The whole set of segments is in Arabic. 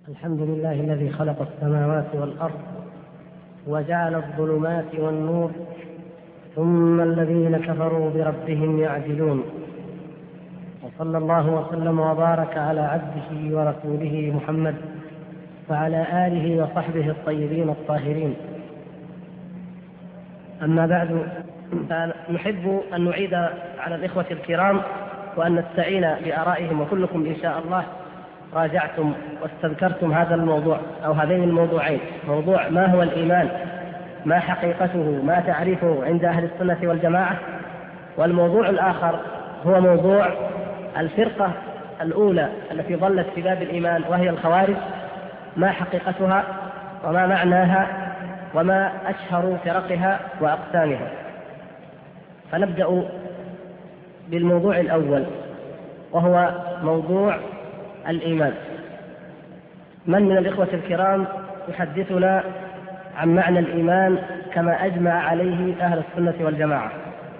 الحمد لله الذي خلق السماوات والأرض وجعل الظلمات والنور ثم الذين كفروا بربهم يعدلون. وصلى الله وسلم وبارك على عبده ورسوله محمد وعلى آله وصحبه الطيبين الطاهرين. أما بعد، فنحب أن نعيد على الإخوة الكرام وأن نستعين بآرائهم، وكلكم إن شاء الله راجعتم واستذكرتم هذا الموضوع أو هذين الموضوعين: موضوع ما هو الإيمان، ما حقيقته، ما تعريفه عند أهل السنة والجماعة. والموضوع الآخر هو موضوع الفرقة الأولى التي ظلت في باب الإيمان وهي الخوارج، ما حقيقتها وما معناها وما أشهر فرقها وأقسامها. فنبدأ بالموضوع الأول وهو موضوع الإيمان. من الإخوة الكرام يحدثنا عن معنى الإيمان كما أجمع عليه أهل السنة والجماعة؟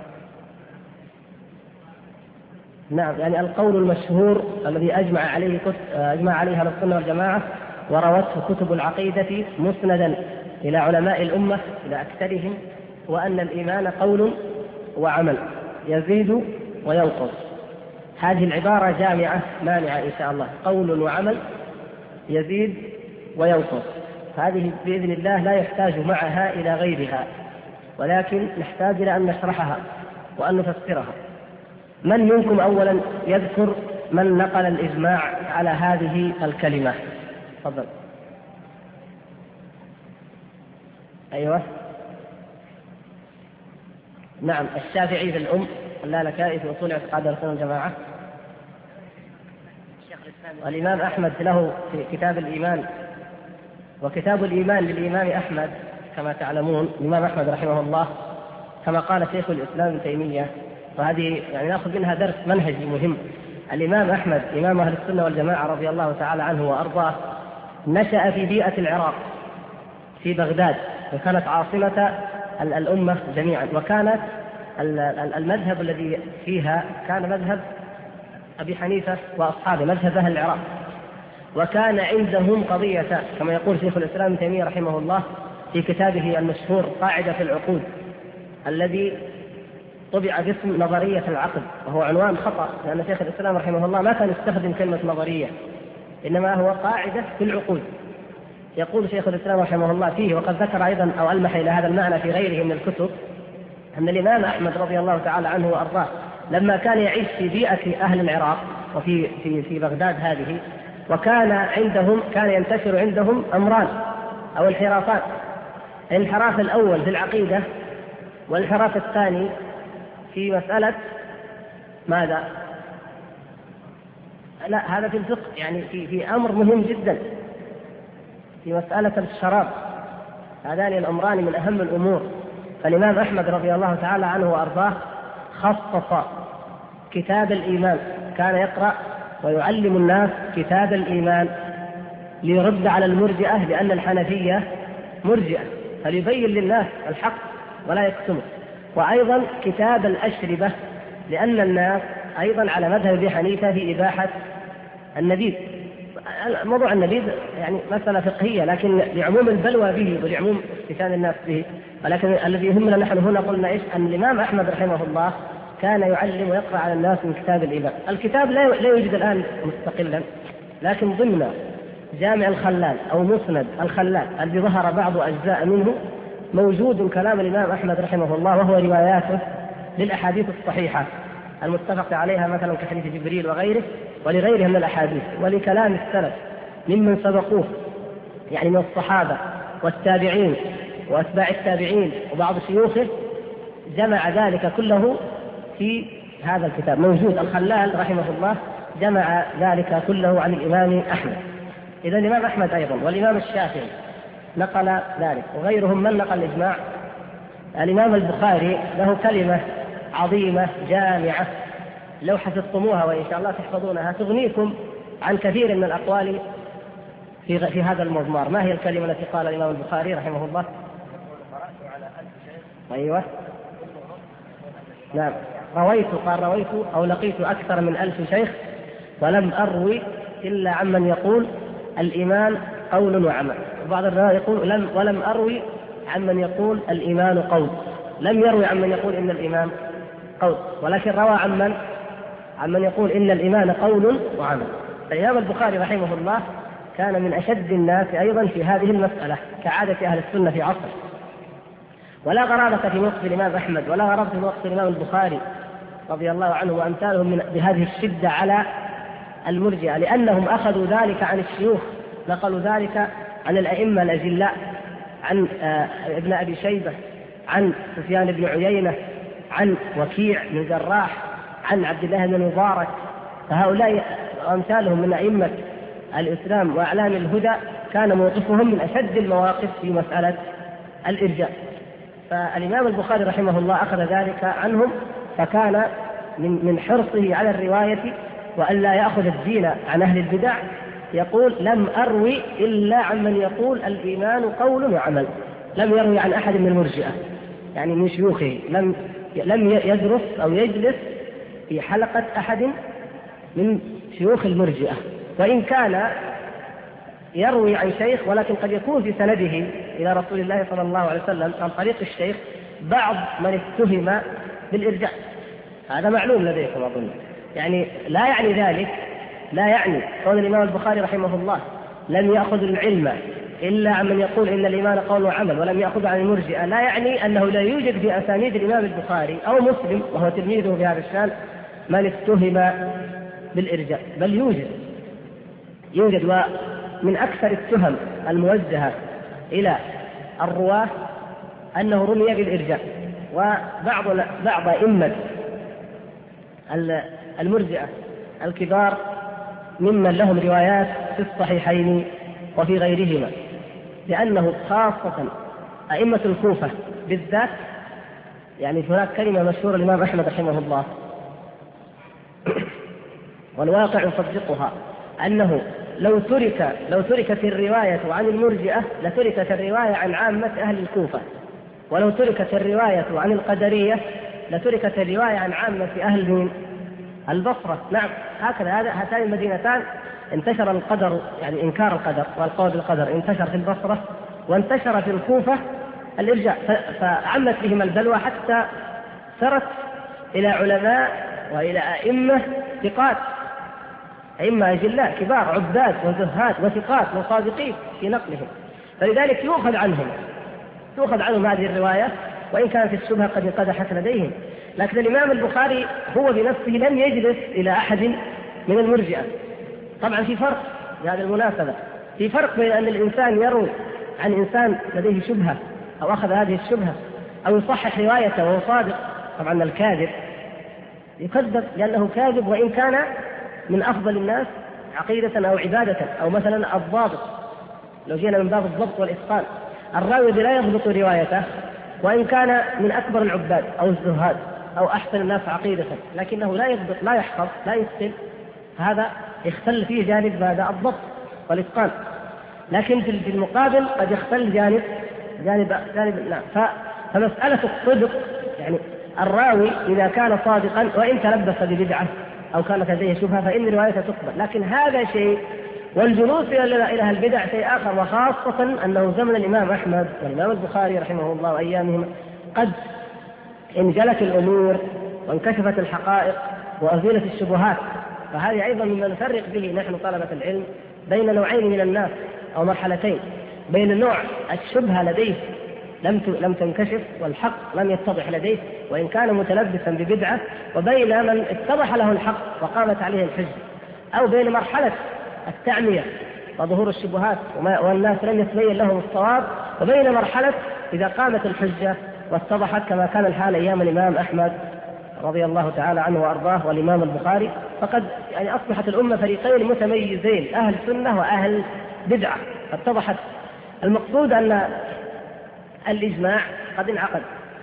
نعم، يعني القول المشهور الذي أجمع عليه أهل السنة والجماعة وروته كتب العقيدة مسندا إلى علماء الأمة إلى أكثرهم، وأن الإيمان قول وعمل يزيد وينقص. هذه العبارة جامعة مانعة إن شاء الله: قول وعمل يزيد وينقص. هذه بإذن الله لا يحتاج معها إلى غيرها، ولكن نحتاج إلى أن نشرحها وأن نفسرها. من منكم أولا يذكر من نقل الإجماع على هذه الكلمة؟ تفضل. أيوة، نعم، الشافعي في الأم، اللالكائي في أصول اعتقاد أهل السنة والجماعة، والإمام أحمد له في كتاب الإيمان. وكتاب الإيمان للإمام أحمد كما تعلمون، الإمام أحمد رحمه الله كما قال شيخ الإسلام ابن تيمية، وهذه يعني نأخذ منها درس منهجي مهم. الإمام أحمد إمام أهل السنة والجماعة رضي الله تعالى عنه وأرضاه نشأ في بيئة العراق في بغداد، وكانت عاصمة الأمة جميعا، وكانت المذهب الذي فيها كان مذهب أبي حنيفة وأصحابه، مذهب أهل العراق. وكان عندهم قضية كما يقول شيخ الإسلام ابن تيمية رحمه الله في كتابه المشهور قاعدة في العقود، الذي طبع باسم نظرية العقد، وهو عنوان خطأ، لأن شيخ الإسلام رحمه الله ما كان يستخدم كلمة نظرية، إنما هو قاعدة في العقود. يقول شيخ الإسلام رحمه الله فيه، وقد ذكر أيضا أو ألمح إلى هذا المعنى في غيره من الكتب، أن الإمام أحمد رضي الله تعالى عنه وأرضاه لما كان يعيش في بيئة أهل العراق وفي في بغداد هذه، وكان عندهم كان ينتشر عندهم أمران أو انحرافات: الانحراف الأول في العقيدة، والانحراف الثاني في مسألة ماذا؟ لا، هذا في الفقه، يعني في أمر مهم جدا في مسألة الشراب. هذان الأمران من أهم الأمور. فالإمام أحمد رضي الله تعالى عنه وأرضاه خصص كتاب الإيمان، كان يقرأ ويعلم الناس كتاب الإيمان ليرد على المرجئة، لأن الحنفية مرجئة، فليبين للناس الحق ولا يكتمه. وأيضا كتاب الأشربة، لأن الناس أيضا على مذهب أبي حنيفة في إباحة النبيذ. موضوع النبيذ يعني مسألة فقهية، لكن لعموم البلوى به ولعموم استفادة الناس به. ولكن الذي يهمنا نحن هنا قلنا إيش؟ أن الإمام أحمد رحمه الله كان يعلم ويقرأ على الناس من كتاب الإيمان. الكتاب لا يوجد الآن مستقلا، لكن ضمن جامع الخلال أو مسند الخلال الذي ظهر بعض أجزاء منه موجود كلام الإمام أحمد رحمه الله، وهو رواياته للأحاديث الصحيحة المتفق عليها، مثلا كحديث جبريل وغيره ولغيرها من الأحاديث، ولكلام السلف ممن سبقوه، يعني من الصحابة والتابعين وأتباع التابعين وبعض شيوخه، جمع ذلك كله في هذا الكتاب موجود. الخلال رحمه الله جمع ذلك كله عن الإمام أحمد. إذا الإمام أحمد أيضا والإمام الشافعي نقل ذلك، وغيرهم من نقل الإجماع. الإمام البخاري له كلمة عظيمة جامعة لو حفظتموها، وإن شاء الله تحفظونها، تغنيكم عن كثير من الأقوال في هذا المضمار. ما هي الكلمة التي قال الإمام البخاري رحمه الله؟ أيوة، نعم، رويت أو لقيت أكثر من 1000 شيخ ولم أروي إلا عمن يقول الإيمان قول وعمل. وبعض الروايات يقول ولم أروي عمن يقول الإيمان قول، لم يروي عمن يقول إن الإيمان قول، ولكن روى عمن يقول إن الإيمان قول وعمل. الإمام البخاري رحمه الله كان من أشد الناس أيضا في هذه المسألة كعادة أهل السنة في عصره، ولا غرابة في موقف الإمام أحمد ولا غرابة في موقف الإمام البخاري رضي الله عنه وأمثالهم بهذه الشدة على المرجئة، لأنهم أخذوا ذلك عن الشيوخ، نقلوا ذلك عن الأئمة الأجلاء، عن ابن أبي شيبة، عن سفيان بن عيينة، عن وكيع بن جراح، عن عبد الله بن مبارك. فهؤلاء وأمثالهم من أئمة الإسلام وأعلام الهدى كان موقفهم من أشد المواقف في مسألة الإرجاء. فالإمام البخاري رحمه الله أخذ ذلك عنهم، فكان من حرصه على الرواية وأن لا يأخذ الدين عن أهل البدع يقول لم أروي إلا عمن يقول الإيمان قول وعمل، لم يروي عن أحد من المرجئة يعني من شيوخه، لم يدرس أو يجلس في حلقة أحد من شيوخ المرجئة، وإن كان يروي عن شيخ ولكن قد يكون في سنده إلى رسول الله صلى الله عليه وسلم عن طريق الشيخ بعض من اتهم بالإرجاء. هذا معلوم لديكم أظن. يعني لا يعني قول الإمام البخاري رحمه الله لم يأخذ العلم إلا عمن يقول إن الإيمان قول وعمل ولم يأخذ عن المرجئة، لا يعني أنه لا يوجد في أسانيد الإمام البخاري أو مسلم وهو تلميذه في هذا الشان من اتهم بالإرجاء، بل يوجد. ومن أكثر التهم الموجهة إلى الرواة أنه رمي بالإرجاء، وبعض أئمة المرجئة الكبار ممن لهم روايات في الصحيحين وفي غيرهما، لأنه خاصة أئمة الكوفة بالذات. يعني هناك كلمة مشهورة الإمام أحمد رحمه الله والواقع يصدقها، أنه لو تركت الرواية عن المرجئة لتركت الرواية عن عامة أهل الكوفة، ولو تركت الرواية عن القدرية لتركت الرواية عن عامة أهل البصرة. نعم، هكذا هاتان المدينتان انتشر القدر، يعني إنكار القدر والقول بالقدر انتشر في البصرة، وانتشر في الكوفة الإرجاء، فعمت بهم البلوى حتى سرت إلى علماء وإلى أئمة ثقات، أئمة أجلاء كبار عباد وزهاد وثقات وصادقين في نقلهم، فلذلك يؤخذ عنهم هذه الرواية وإن كانت الشبهة قد انقدحت لديهم. لكن الإمام البخاري هو بنفسه لم يجلس إلى أحد من المرجئة. طبعا في فرق بهذه المناسبة، في فرق بين أن الإنسان يروي عن إنسان لديه شبهة أو أخذ هذه الشبهة أو يصحح روايته وهو صادق. طبعا الكاذب يكذب لأنه كاذب وإن كان من أفضل الناس عقيدة أو عبادة، أو مثلا الضابط لو جينا من باب الضبط والإتقان، الراوي لا يضبط روايته وإن كان من أكبر العباد أو الزهاد أو أحسن الناس عقيدة، لكنه لا يضبط لا يحفظ لا يتقن، هذا يختل فيه جانب هذا الضبط والإتقان. لكن في المقابل قد يختل جانب فمسألة الصدق، يعني الراوي إذا كان صادقا وإن تلبس ببدعة أو كانت لديه شبهة فإن روايته تقبل، لكن هذا شيء والجلوس إلى البدع شيء آخر. وخاصة أنه زمن الإمام أحمد والإمام البخاري رحمه الله وأيامهم قد انجلت الأمور وانكشفت الحقائق وأزيلت الشبهات، فهذه أيضا مما نفرق به نحن طلبة العلم بين نوعين من الناس أو مرحلتين، بين نوع الشبهة لديه لم تنكشف والحق لم يتضح لديه وإن كان متلبسا ببدعة، وبين من اتضح له الحق وقامت عليه الحجة، أو بين مرحلة التعمية وظهور الشبهات والناس لم يتبين لهم الصواب، وبين مرحلة إذا قامت الحجة واتضحت كما كان الحال أيام الإمام أحمد رضي الله تعالى عنه وأرضاه والإمام البخاري. فقد يعني أصبحت الأمة فريقين متميزين، أهل سنة وأهل بدعة، اتضحت. المقصود أن الإجماع قد انعقد،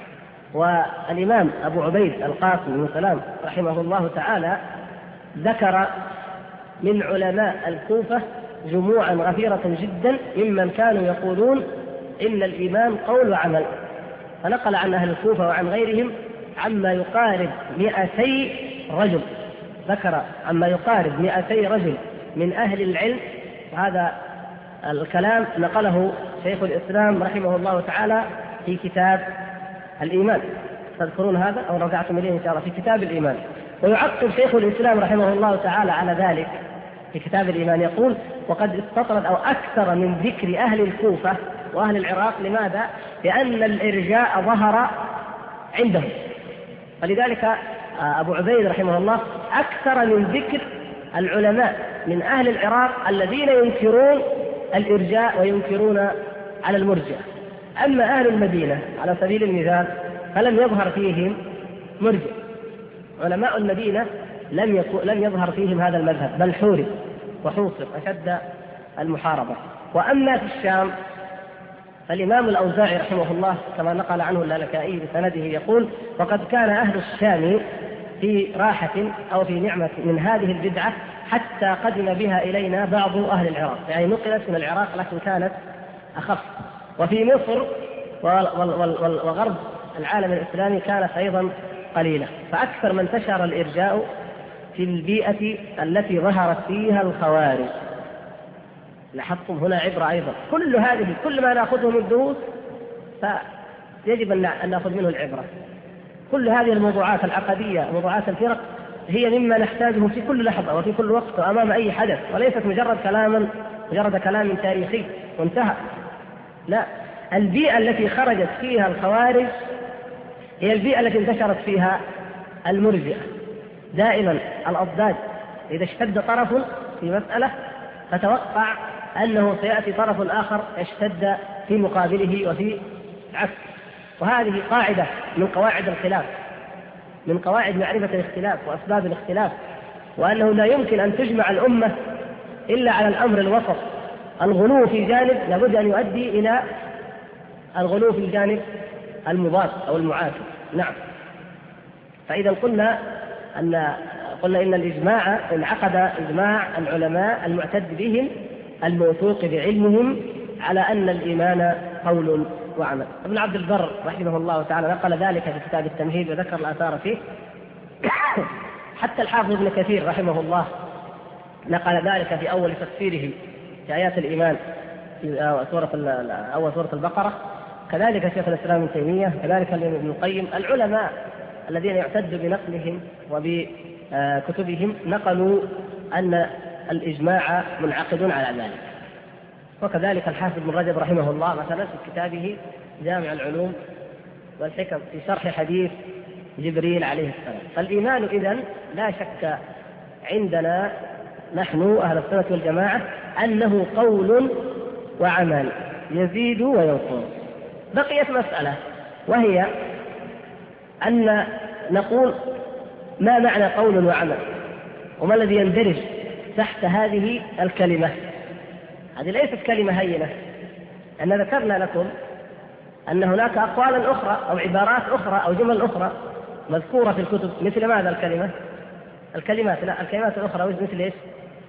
والإمام أبو عبيد القاسم بن سلام رحمه الله تعالى ذكر من علماء الكوفة جموعا غفيرة جدا ممن كانوا يقولون إن الإيمان قول وعمل، فنقل عن أهل الكوفة وعن غيرهم عما يقارب 200 رجل، ذكر عما يقارب 200 رجل من أهل العلم هذا الكلام نقله شيخ الإسلام رحمه الله تعالى في كتاب الإيمان، تذكرون هذا أو رجعتم إليه إن شاء الله في كتاب الإيمان. ويعقب شيخ الإسلام رحمه الله تعالى على ذلك في كتاب الإيمان يقول: وقد استطرد أو أكثر من ذكر أهل الكوفة وأهل العراق. لماذا؟ لأن الإرجاء ظهر عندهم، فلذلك أبو عبيد رحمه الله أكثر من ذكر العلماء من أهل العراق الذين ينكرون الإرجاء وينكرون على المرجئة. أما أهل المدينة على سبيل المثال فلم يظهر فيهم مرجئ، علماء المدينة لم يظهر فيهم هذا المذهب، بل حورب وحوصر أشد المحاربة. وأما في الشام فالإمام الأوزاعي رحمه الله كما نقل عنه اللالكائي بسنده يقول: وقد كان أهل الشام في راحة أو في نعمة من هذه البدعة حتى قدم بها إلينا بعض أهل العراق، يعني نقلت من العراق لكن كانت أخف. وفي مصر وغرب العالم الإسلامي كانت أيضا قليلة. فأكثر من انتشر الإرجاء في البيئة التي ظهرت فيها الخوارج. لاحظتم هنا عبرة أيضا، كل ما نأخذه من الدروس فيجب أن نأخذ منه العبرة. كل هذه الموضوعات العقدية، موضوعات الفرق، هي مما نحتاجه في كل لحظة وفي كل وقت وأمام أي حدث، وليست مجرد كلام تاريخي وانتهى. لا، البيئة التي خرجت فيها الخوارج هي البيئة التي انتشرت فيها المرجئة. دائما الأضداد إذا اشتد طرف في مسألة فتوقع أنه سيأتي طرف آخر يشتد في مقابله وفي عكس. وهذه قاعدة من قواعد الخلاف، من قواعد معرفة الاختلاف وأسباب الاختلاف، وأنه لا يمكن أن تجمع الأمة إلا على الأمر الوسط. الغلو في جانب لابد أن يؤدي إلى الغلو في الجانب المضاد أو المعاكس. نعم. فإذا قلنا إن الإجماع انعقد إجماع العلماء المعتد بهم الموثوق بعلمهم على أن الإيمان قول وعمل. ابن عبد البر رحمه الله تعالى نقل ذلك في كتاب التمهيد وذكر الآثار فيه. حتى الحافظ ابن كثير رحمه الله نقل ذلك في أول تفسيره في آيات الإيمان في أول سورة البقرة. كذلك شيخ الإسلام ابن تيمية، كذلك ابن القيم. العلماء الذين يعتد بنقلهم وبكتبهم نقلوا أن الإجماع منعقد على ذلك. وكذلك الحافظ بن رجب رحمه الله مثلا في كتابه جامع العلوم والحكم في شرح حديث جبريل عليه السلام. فالإيمان إذن لا شك عندنا نحن أهل السنة والجماعة أنه قول وعمل يزيد وينقص. بقيت مسألة وهي أن نقول ما معنى قول وعمل، وما الذي يندرج تحت هذه الكلمة. هذه ليست كلمة هينة. أن ذكرنا لكم أن هناك أقوالا أخرى أو عبارات أخرى أو جمل أخرى مذكورة في الكتب مثل ماذا الكلمات الأخرى مثل إيش؟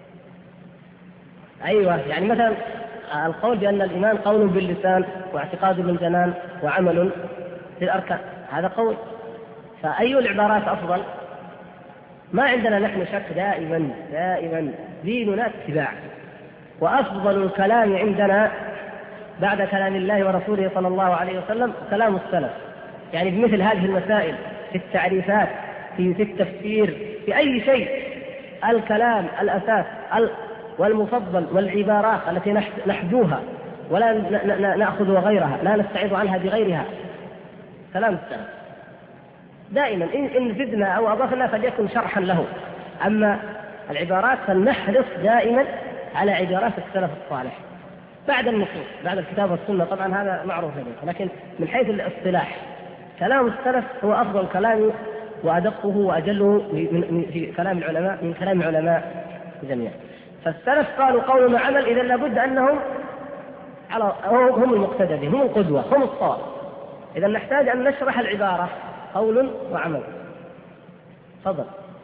أيوة، يعني مثلا القول بأن الإيمان قول باللسان واعتقاد بالجنان وعمل بالأركان، هذا قول. فأي العبارات أفضل؟ ما عندنا نحن شك، دائما ديننا اتباع، وأفضل الكلام عندنا بعد كلام الله ورسوله صلى الله عليه وسلم كلام السلف. يعني بمثل هذه المسائل في التعريفات في التفسير في أي شيء الكلام الأساس والمفضل والعبارات التي نحجوها ولا نأخذ غيرها، لا نستعيض عنها بغيرها، كلام السلف. دائما إن زدنا أو أضفنا فليكن شرحا له. أما العبارات فلنحرص دائما على عبارات السلف الصالح بعد النصوص، بعد الكتاب والسنة. طبعا هذا معروف لديه، لكن من حيث الاصطلاح كلام السلف هو أفضل كلام وأدقه وأجله في كلام العلماء من كلام العلماء جميعا. فالسلف قالوا قول وعمل، إذا لابد أنهم هم المقتدى به، هم القدوة، هم الصواب. إذا نحتاج أن نشرح العبارة قول وعمل. تفضل.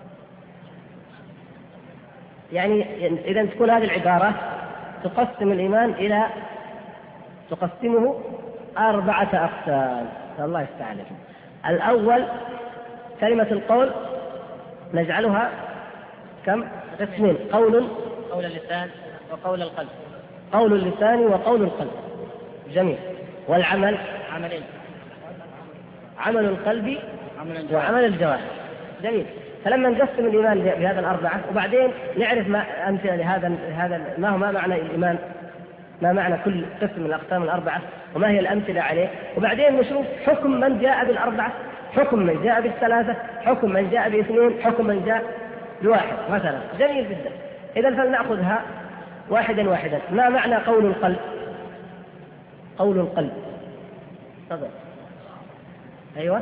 يعني إذا تكون هذه العبارة تقسم الإيمان تقسمه 4 أقسام. الله يستعان. الأول كلمة القول نجعلها كم قسمين؟ قول اللسان وقول القلب. قول اللسان وقول القلب. جميل. والعمل عملين. عمل القلب وعمل الجوارح. جميل. فلما نقسم الإيمان بهذا الأربعة وبعدين نعرف ما أمثلة لهذا ما هو ما معنى الإيمان، ما معنى كل قسم من الأقسام الأربعة وما هي الأمثلة عليه، وبعدين نشوف حكم من جاء بالأربعة، حكم من جاء بالثلاثة، حكم من جاء باثنين، حكم من جاء بواحد مثلا. جميل جدا. إذا فلنأخذها واحدا واحدا. ما معنى قول القلب؟ قول القلب تفضل. أيوة.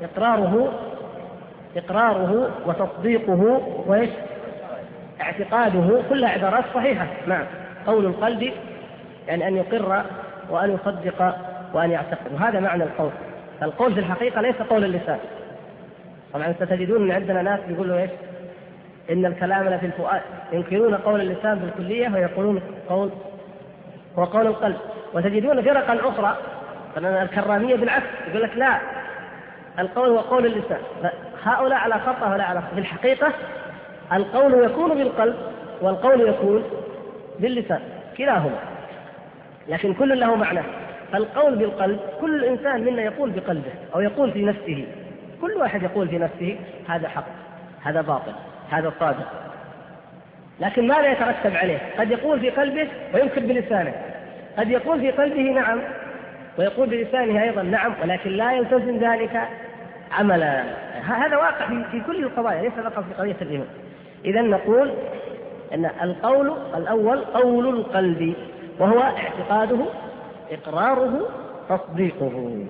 إقراره وتصديقه وإيش؟ اعتقاده، كلها عبارات صحيحة. نعم. قول القلب يعني أن يقر وأن يصدق وأن يعتقد، وهذا معنى القول. القول في الحقيقة ليس قول اللسان. طبعا ستجدون أن عندنا ناس يقولوا إيش؟ إن الكلام في الفؤاد، ينكرون قول اللسان بالكلية ويقولون هو قول القلب. وتجدون فرقا أخرى الكرامية بالعكس، يقول لك لا، القول هو قول اللسان. هؤلاء على خطأ ولا على خطأ. في الحقيقة القول يكون بالقلب والقول يكون باللسان، كلاهما، لكن كل له معنى. فالقول بالقلب كل إنسان منا يقول بقلبه أو يقول في نفسه، كل واحد يقول في نفسه هذا حق، هذا باطل، هذا صادق، لكن ماذا يترتب عليه؟ قد يقول في قلبه وينكر بلسانه، قد يقول في قلبه نعم ويقول بلسانه أيضا نعم، ولكن لا يلتزم ذلك عملا. هذا واقع في كل القضايا، ليس فقط في قضية الإيمان. إذا نقول أن القول الأول قول القلب، وهو اعتقاده، إقراره، تصديقه.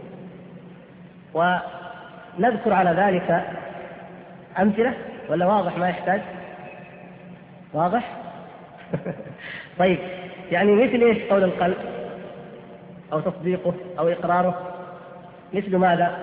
ونذكر على ذلك أمثلة ولا واضح ما يحتاج؟ واضح؟ طيب، يعني مثل إيش قول القلب أو تصديقه أو إقراره؟ مثل ماذا؟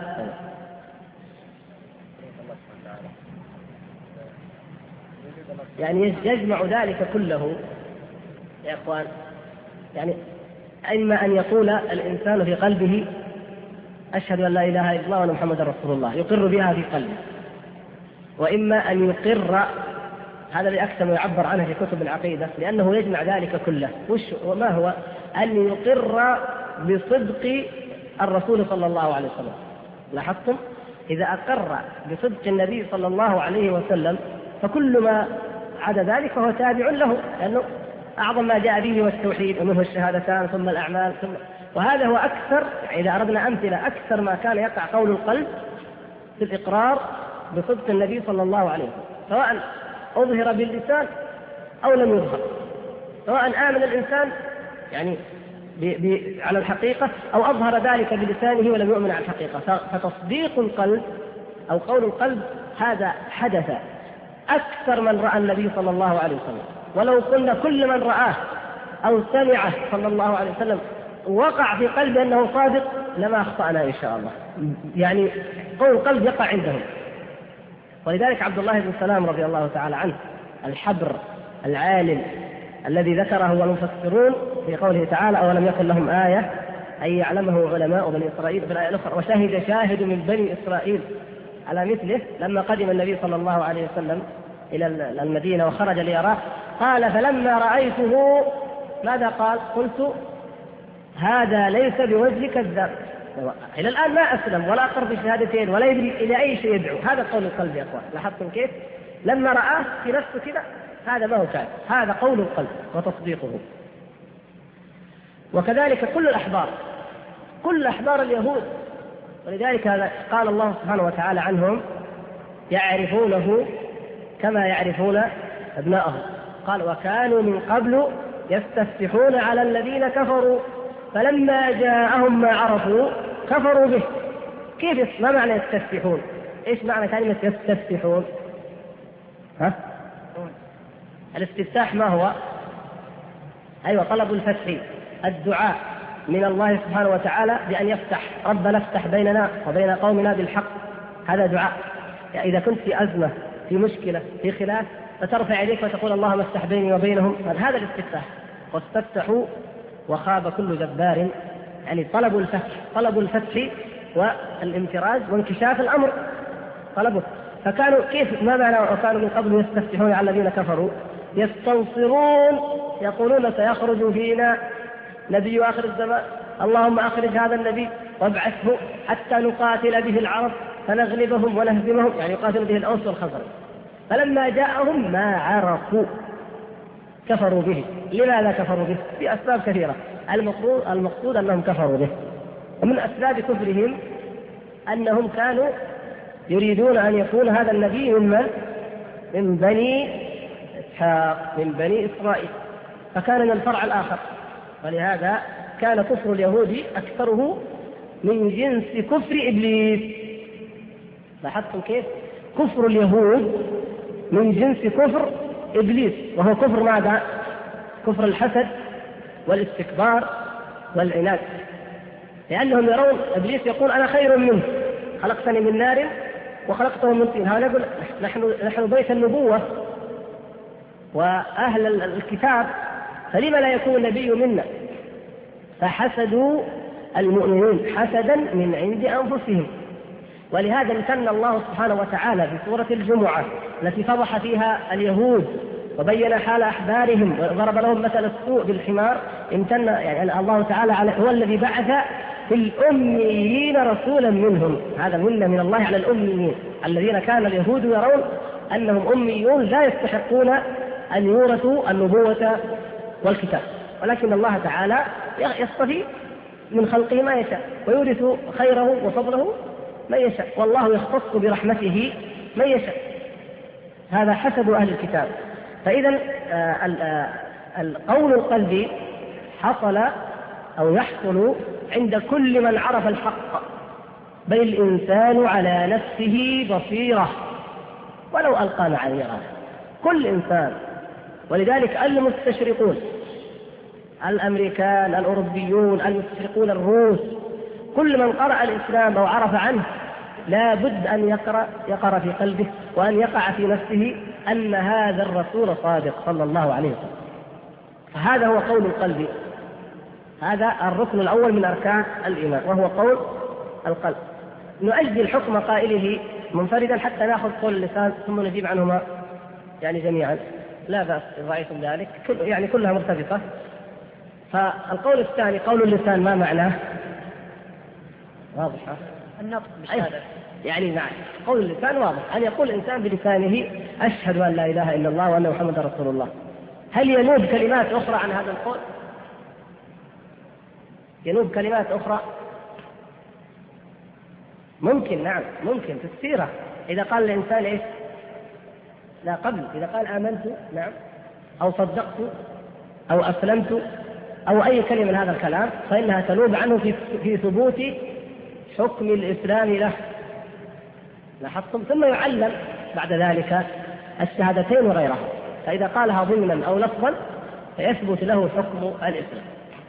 يعني يجمع ذلك كله يا إخوان. يعني إما أن يقول الإنسان في قلبه أشهد أن لا إله إلا الله وأن محمدا رسول الله، يقر بها في قلبه، وإما أن يقر، هذا بأكثر ما يعبر عنه في كتب العقيدة، لأنه يجمع ذلك كله. وما هو؟ أن يقر بصدق الرسول صلى الله عليه وسلم. لاحظتم؟ إذا أقر بصدق النبي صلى الله عليه وسلم فكل ما عدا ذلك فهو تابع له، لأنه أعظم ما جاء به هو التوحيد، ومنه الشهادتان ثم الأعمال وهذا هو أكثر. إذا أردنا أمثلة، أكثر ما كان يقع قول القلب في الإقرار بصدق النبي صلى الله عليه وسلم، سواء أظهر باللسان أو لم يظهر، سواء آمن الإنسان يعني على الحقيقة أو أظهر ذلك بلسانه ولم يؤمن على الحقيقة. فتصديق القلب أو قول القلب هذا حدث أكثر من رأى النبي صلى الله عليه وسلم. ولو قلنا كل من رآه أو سمعه صلى الله عليه وسلم وقع في قلبه أنه صادق لما أخطأنا إن شاء الله. يعني قول القلب يقع عندهم. ولذلك عبد الله بن سلام رضي الله تعالى عنه الحبر العالم الذي ذكره المفسرون في قوله تعالى أولم يكن لهم آية أن يعلمه علماء بني إسرائيل في الآية الأخرى وشهد شاهد من بني إسرائيل على مثله، لما قدم النبي صلى الله عليه وسلم إلى المدينة وخرج ليراه قال فلما رأيته ماذا قال؟ قلت هذا ليس بوجه كذاب. إلى الآن ما أسلم ولا أقر بشهادتين ولا يدري إلى أي شيء يدعو. هذا قول القلب يا أخوان. لاحظتم كيف؟ لما رآه في نفسه كذا هذا ما هو كذب، هذا قول القلب وتصديقه. وكذلك كل الأحبار، كل أحبار اليهود، ولذلك هذا قال الله سبحانه وتعالى عنهم يعرفونه كما يعرفون أبناءهم. قال وكانوا من قبل يستفتحون على الذين كفروا فلما جاءهم ما عرفوا كفروا به. كيف؟ ما معنى يستفتحون؟ إيش معنى كلمة يستفتحون؟ الاستفتاح ما هو؟ أيوة، طلب الفتح، الدعاء من الله سبحانه وتعالى بأن يفتح، ربنا افتح بيننا وبين قومنا بالحق. هذا دعاء. يعني إذا كنت في أزمة، في مشكلة، في خلاف، فترفع يديك وتقول اللهم افتح بيني وبينهم، هذا الاستفتاح. واستفتحوا وخاب كل جبار، يعني طلب الفتح والامتراج وانكشاف الأمر طلبه. فكانوا كيف؟ ما معنى وكانوا من قبل يستفتحون على الذين كفروا؟ يستنصرون يقولون سيخرج فينا نبي آخر الزمان، اللهم أخرج هذا النبي وابعثه حتى نقاتل به العرب فنغلبهم ونهزمهم، يعني يقاتل به الأوس والخزرج. فلما جاءهم ما عرفوا كفروا به. لماذا كفروا به؟ بأسباب كثيرة، المقصود أنهم كفروا به. ومن أسباب كفرهم أنهم كانوا يريدون أن يكون هذا النبي من بني إسحاق، من بني إسرائيل، فكان من الفرع الآخر. ولهذا كان كفر اليهود أكثره من جنس كفر إبليس. لاحظتم كيف؟ كفر اليهود من جنس كفر إبليس، وهو كفر ماذا؟ كفر الحسد والاستكبار والعناد، لأنهم يرون إبليس يقول أنا خير منه، خلقتني من نار وخلقته من طين. هذا يقول نحن بيت النبوة وأهل الكتاب، فلما لا يكون نبي منا؟ فحسدوا المؤمنين حسدا من عند أنفسهم. ولهذا امتن الله سبحانه وتعالى في سورة الجمعة التي فضح فيها اليهود وبين حال أحبارهم وضرب لهم مثل السوء بالحمار. امتن يعني الله تعالى على هو الذي بعث في الأميين رسولا منهم. هذا منة من الله على الأميين الذين كان اليهود يرون أنهم أميون لا يستحقون أن يورثوا النبوة والكتاب، ولكن الله تعالى يصطفي من خلقه ما يشاء ويورث خيره وفضله من يشاء، والله يختص برحمته من يشاء. هذا حسد أهل الكتاب. فإذا القول القلبي حصل أو يحصل عند كل من عرف الحق، بل الإنسان على نفسه بصيرة ولو ألقى معاذيره، كل إنسان. ولذلك المستشرقون الأمريكان الأوروبيون المستشرقون الروس، كل من قرأ الإسلام أو عرف عنه لا بد أن يقرأ في قلبه وأن يقع في نفسه أن هذا الرسول صادق صلى الله عليه وسلم. فهذا هو قول القلب، هذا الركن الأول من أركان الإيمان، وهو قول القلب. نؤجل حكم قائله منفردا حتى نأخذ قول اللسان ثم نجيب عنهما يعني جميعا، لا بأس ضعيف ذلك، يعني كلها مرتبطة. فالقول الثاني قول اللسان ما معناه؟ واضح النطق بالشهادة، يعني نعم قول اللسان واضح، أن يقول الإنسان بلسانه أشهد أن لا إله إلا الله وأن محمدا رسول الله. هل ينوب كلمات أخرى عن هذا القول؟ ينوب كلمات أخرى؟ ممكن، نعم ممكن في السيرة إذا قال الإنسان إيش؟ لا قبل، إذا قال آمنت نعم أو صدقت أو أسلمت أو أي كلمة من هذا الكلام فإنها تنوب عنه في ثبوت حكم الإسلام له. لاحظتم؟ ثم يعلم بعد ذلك الشهادتين وغيرها، فإذا قالها ضمنا أو لفظا فيثبت له حكم الإسلام.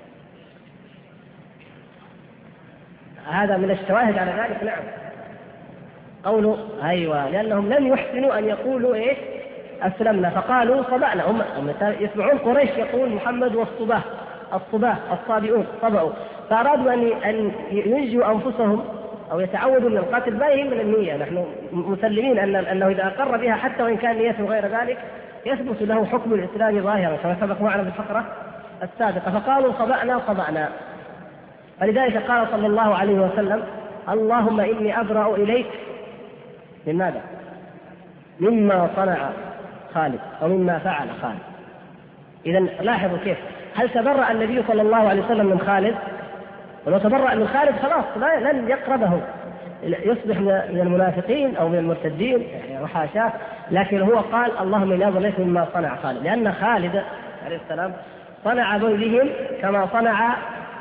هذا من الشواهد على ذلك. نعم قولوا أيوة، لأنهم لم يحسنوا أن يقولوا إيه أسلمنا فقالوا صبأنا. هم يسمعون قريش يقول محمد والصباه، الصباه الصابئون صبأوا، فأرادوا أن ينجوا أنفسهم أو يتعودوا من القتل. ما يهم من النية، نحن مسلمين أنه إذا أقر بها حتى وإن كان نيته غير ذلك يثبت له حكم الإسلام ظاهرا كما سبق معنا في الفقرة السابقة. فقالوا صبأنا. فلذلك قال صلى الله عليه وسلم اللهم إني أبرأ إليك من ماذا؟ مما صنع خالد ومما فعل خالد. إذا لاحظوا كيف هل تبرأ النبي صلى الله عليه وسلم من خالد؟ ولو تبرأ من خالد خلاص لن يقربه، يصبح من المنافقين أو من المرتدين وحاشاه. لكن هو قال اللهم إني أبرأ إليك مما صنع خالد، لأن خالد عليه السلام صنع بهم كما صنع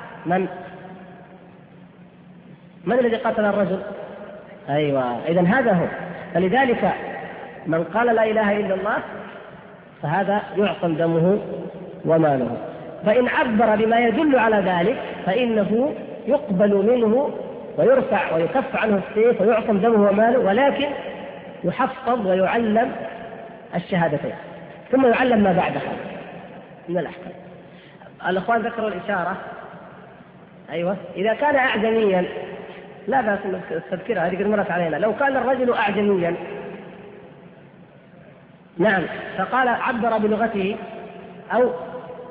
من الذي قتل الرجل؟ أيوة، إذن هذا هو. فلذلك من قال لا إله إلا الله فهذا يعصم دمه وماله، فإن عبر بما يدل على ذلك فإنه يقبل منه ويرفع ويكف عنه السيف ويعصم دمه وماله، ولكن يحفظ ويعلم الشهادتين ثم يعلم ما بعدها من الأحكام. الأخوان ذكروا الإشارة. أيوة، إذا كان أعجميا لا بأس تذكرها، هذه قد مرت علينا. لو كان الرجل أعجميا نعم فقال عبر بلغته أو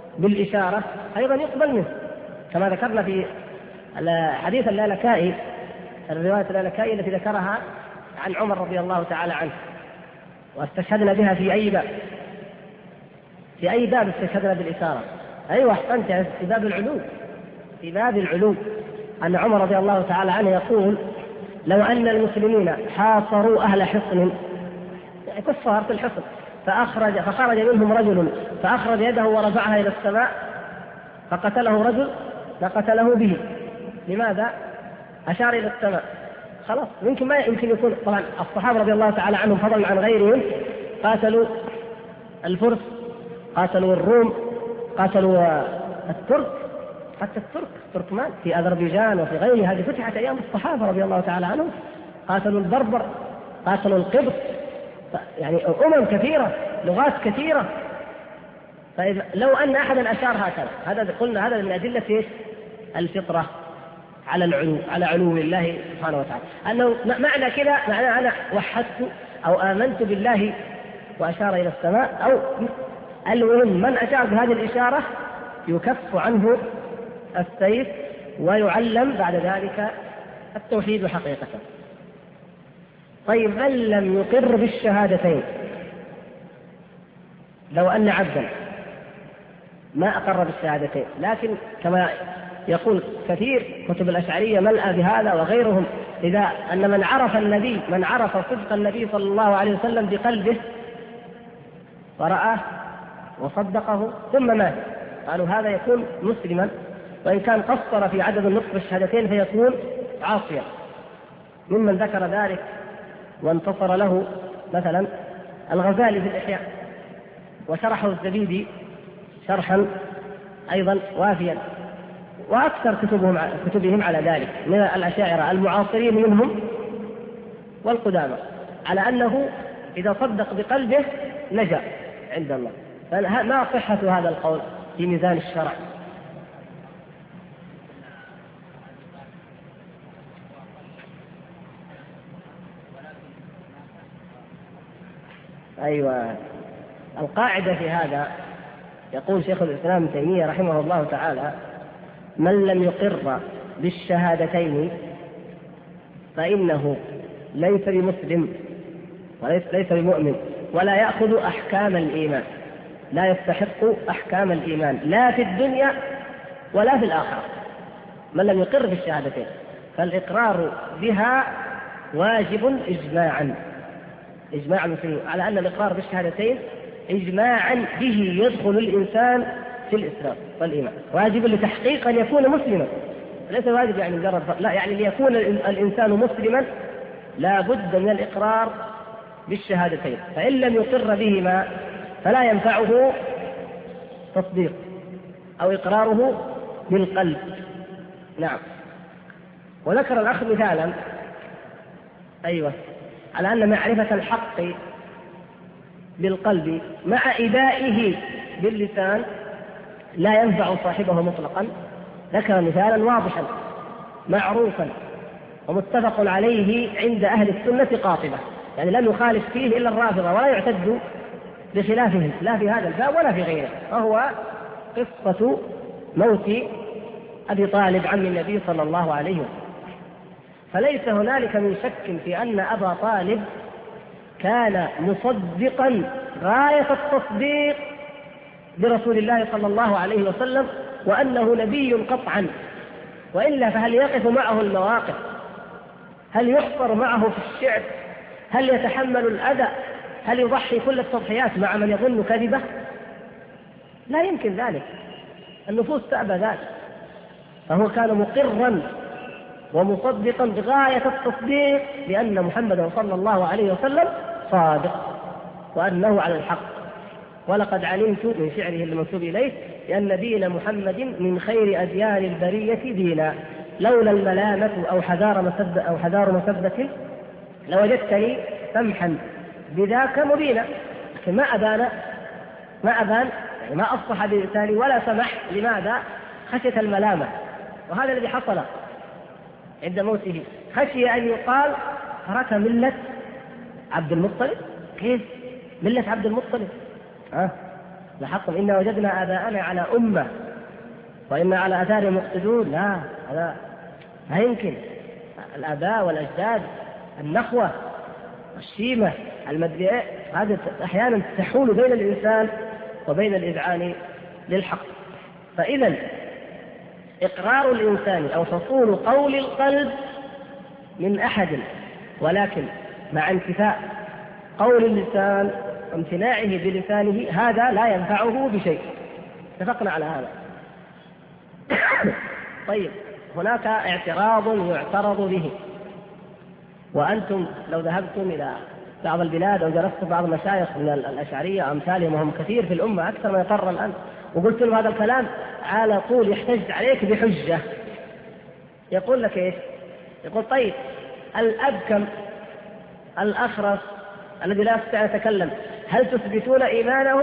بالإشارة أيضا يقبل منه، كما ذكرنا في حديث اللالكائي، الرواية اللالكائي التي ذكرها عن عمر رضي الله تعالى عنه، واستشهدنا بها في أي باب؟ في أي باب استشهدنا بالإشارة؟ أيوة أحسنت، في باب العلو. في باب العلو أن عمر رضي الله تعالى عنه يقول: لو أن المسلمين حاصروا أهل حصن، كفار في الحصن، فخرج منهم رجل فأخرج يده ورفعها إلى السماء فقتله رجل لقتله به. لماذا؟ أشار إلى السماء. خلاص، ما يمكن يكون. طبعا الصحابة رضي الله تعالى عنهم فضلا عن غيرهم قاتلوا الفرس، قاتلوا الروم، قاتلوا الترك، حتى التركمان في أذربيجان وفي غيرها، هذه فتحت أيام الصحابة رضي الله تعالى عنهم. قاتلوا البربر، قاتلوا القبط، يعني أمم كثيرة، لغات كثيرة. لو أن أحدا أشار هكذا، هذا قلنا هذا من أدلة الفطرة على علو الله سبحانه وتعالى، أنه معنى كذا معنى أنا وحدت أو آمنت بالله وأشار إلى السماء، أو المهم من أشار بهذه الإشارة يكف عنه السيف ويعلم بعد ذلك التوحيد حقيقة. طيب، من لم يقر بالشهادتين؟ لو أن عبدا ما أقر بالشهادتين، لكن كما يقول كثير كتب الأشعرية ملأى بهذا وغيرهم، إذا أن من عرف صدق النبي صلى الله عليه وسلم بقلبه ورآه وصدقه ثم مات، قالوا هذا يكون مسلما، وإن كان قصر في عدد النطق بالشهادتين فيكون عاصيا. ممن ذكر ذلك وانتصر له مثلا الغزالي في الإحياء، وشرحه الزبيدي شرحا أيضا وافيا، وأكثر كتبهم على ذلك من الأشاعرة المعاصرين منهم والقدامى، على أنه إذا صدق بقلبه نجا عند الله. فما صحة هذا القول في ميزان الشرع؟ أيوة، القاعدة في هذا يقول شيخ الإسلام ابن تيمية رحمه الله تعالى: من لم يقر بالشهادتين فإنه ليس بمسلم وليس بمؤمن، ولا يأخذ أحكام الإيمان، لا يستحق أحكام الإيمان لا في الدنيا ولا في الآخرة. من لم يقر بالشهادتين، فالإقرار بها واجب إجماع المسلمين على أن الإقرار بالشهادتين إجماعا به يدخل الإنسان في الإسلام والإيمان، واجب لتحقيق أن يكون مسلما، ليس واجب يعني مجرد، لا، يعني ليكون الإنسان مسلما لا بد من الإقرار بالشهادتين، فإن لم يقر بهما فلا ينفعه تصديق أو إقراره بالقلب. نعم. وذكر الأخ مثالا أيوة على أن معرفة الحق بالقلب مع إبائه باللسان لا ينفع صاحبه مطلقا. ذكر مثالا واضحا معروفا ومتفق عليه عند أهل السنة قاطبة، يعني لم يخالف فيه إلا الرافضة، ولا يعتد بخلافهم لا في هذا الباب ولا في غيره، وهو قصة موت أبي طالب عم النبي صلى الله عليه وسلم. فليس هنالك من شك في أن أبا طالب كان مصدقا غاية التصديق برسول الله صلى الله عليه وسلم، وأنه نبي قطعا، وإلا فهل يقف معه المواقف؟ هل يحفر معه في الشعب؟ هل يتحمل الأذى؟ هل يضحي كل التضحيات مع من يظن كذبه؟ لا يمكن ذلك، النفوس تأبى ذلك. فهو كان مقرا ومصدقا بغاية التصديق بأن محمدا صلى الله عليه وسلم صادق وأنه على الحق. ولقد علمت من شعره المنسوب إليه بأن دين محمد من خير أديان البرية دينا، لولا الملامة أو حذار مسبة لوجدتني سمحا بذاك مبينا. لكن ما أبان يعني ما أصبح بلساني ولا سمح. لماذا؟ خشية الملامة، وهذا الذي حصل عند موته. خشي أن يقال ترك ملة عبد المطلب. كيف ملة عبد المطلب؟ لاحظتم إن وجدنا آباءنا على أمة وإن على آثارهم مقتدون. لا، هذا لا يمكن. الآباء والأجداد، النخوة، الشيمة، المدري، هذا أحيانا تحول بين الإنسان وبين الإذعان للحق. فإذا إقرار الإنسان أو حصول قول القلب من أحد، ولكن مع انتفاء قول اللسان وامتناعه بلسانه، هذا لا ينفعه بشيء. اتفقنا على هذا. طيب، هناك اعتراض يعترض به، وأنتم لو ذهبتم إلى بعض البلاد أو جلستم بعض المشايخ من الأشعرية أمثالهم، وهم كثير في الأمة أكثر ما يقرر الآن، وقلت لهم هذا الكلام، على طول يحتج عليك بحجة. يقول لك إيش؟ يقول طيب الأبكم الأخرس الذي لا يستطيع أن يتكلم، هل تثبتون إيمانه؟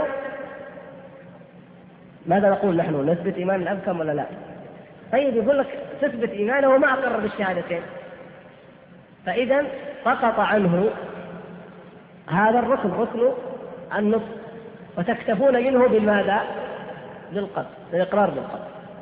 ماذا نقول نحن؟ نثبت إيمان الأبكم ولا لا؟ طيب يقول لك تثبت إيمانه وما أقر بالشهادتين، فإذا سقط عنه هذا الركن، ركن النطق، وتكتفون منه بالماذا؟ بالقلب، بالإقرار بالقلب.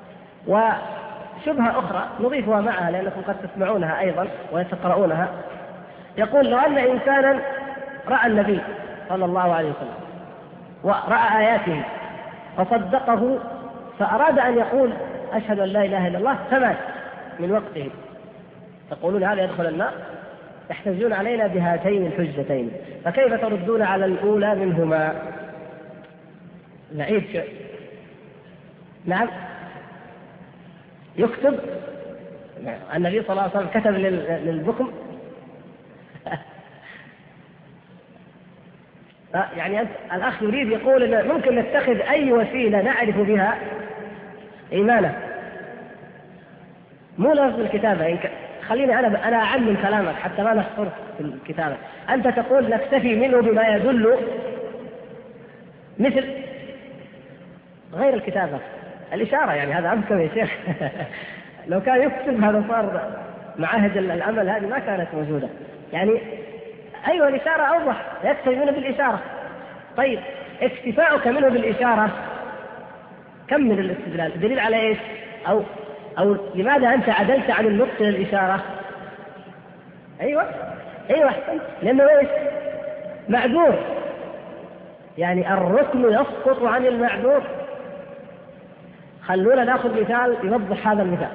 وشبهة أخرى نضيفها معها لأنكم قد تسمعونها أيضا وتقرؤونها. يقول لو أن إنسانا رأى النبي صلى الله عليه وسلم ورأى آياته فصدقه، فأراد أن يقول أشهد أن لا إله إلا الله، فمات من وقته، تقولون هذا يدخل النار؟ يحتجون علينا بهاتين الحجتين، فكيف تردون على الأولى منهما؟ نعيد شيء. نعم، يكتب النبي صلى الله عليه وسلم كتب للبكم. يعني الأخ يريد يقول إن ممكن نتخذ أي وسيلة نعرف بها إيمانه، مو لازم الكتابة. خليني أنا أعلم كلامك حتى ما نحصر في الكتابة. أنت تقول نكتفي منه بما يدل، مثل غير الكتابة الإشارة، يعني هذا أمكن يا شيخ. لو كان يكتب هذا صار معاهد العمل هذه ما كانت موجودة. يعني أيوة الإشارة أوضح، يكتفي منه بالإشارة. طيب اكتفاؤك منه بالإشارة كم من الاستدلال؟ دليل على إيش؟ أو لماذا أنت عدلت عن النطق للإشارة؟ أيوة أحسن، لأنه إيش؟ معذور، يعني الركن يسقط عن المعذور. خلونا نأخذ مثال يوضح هذا المثال.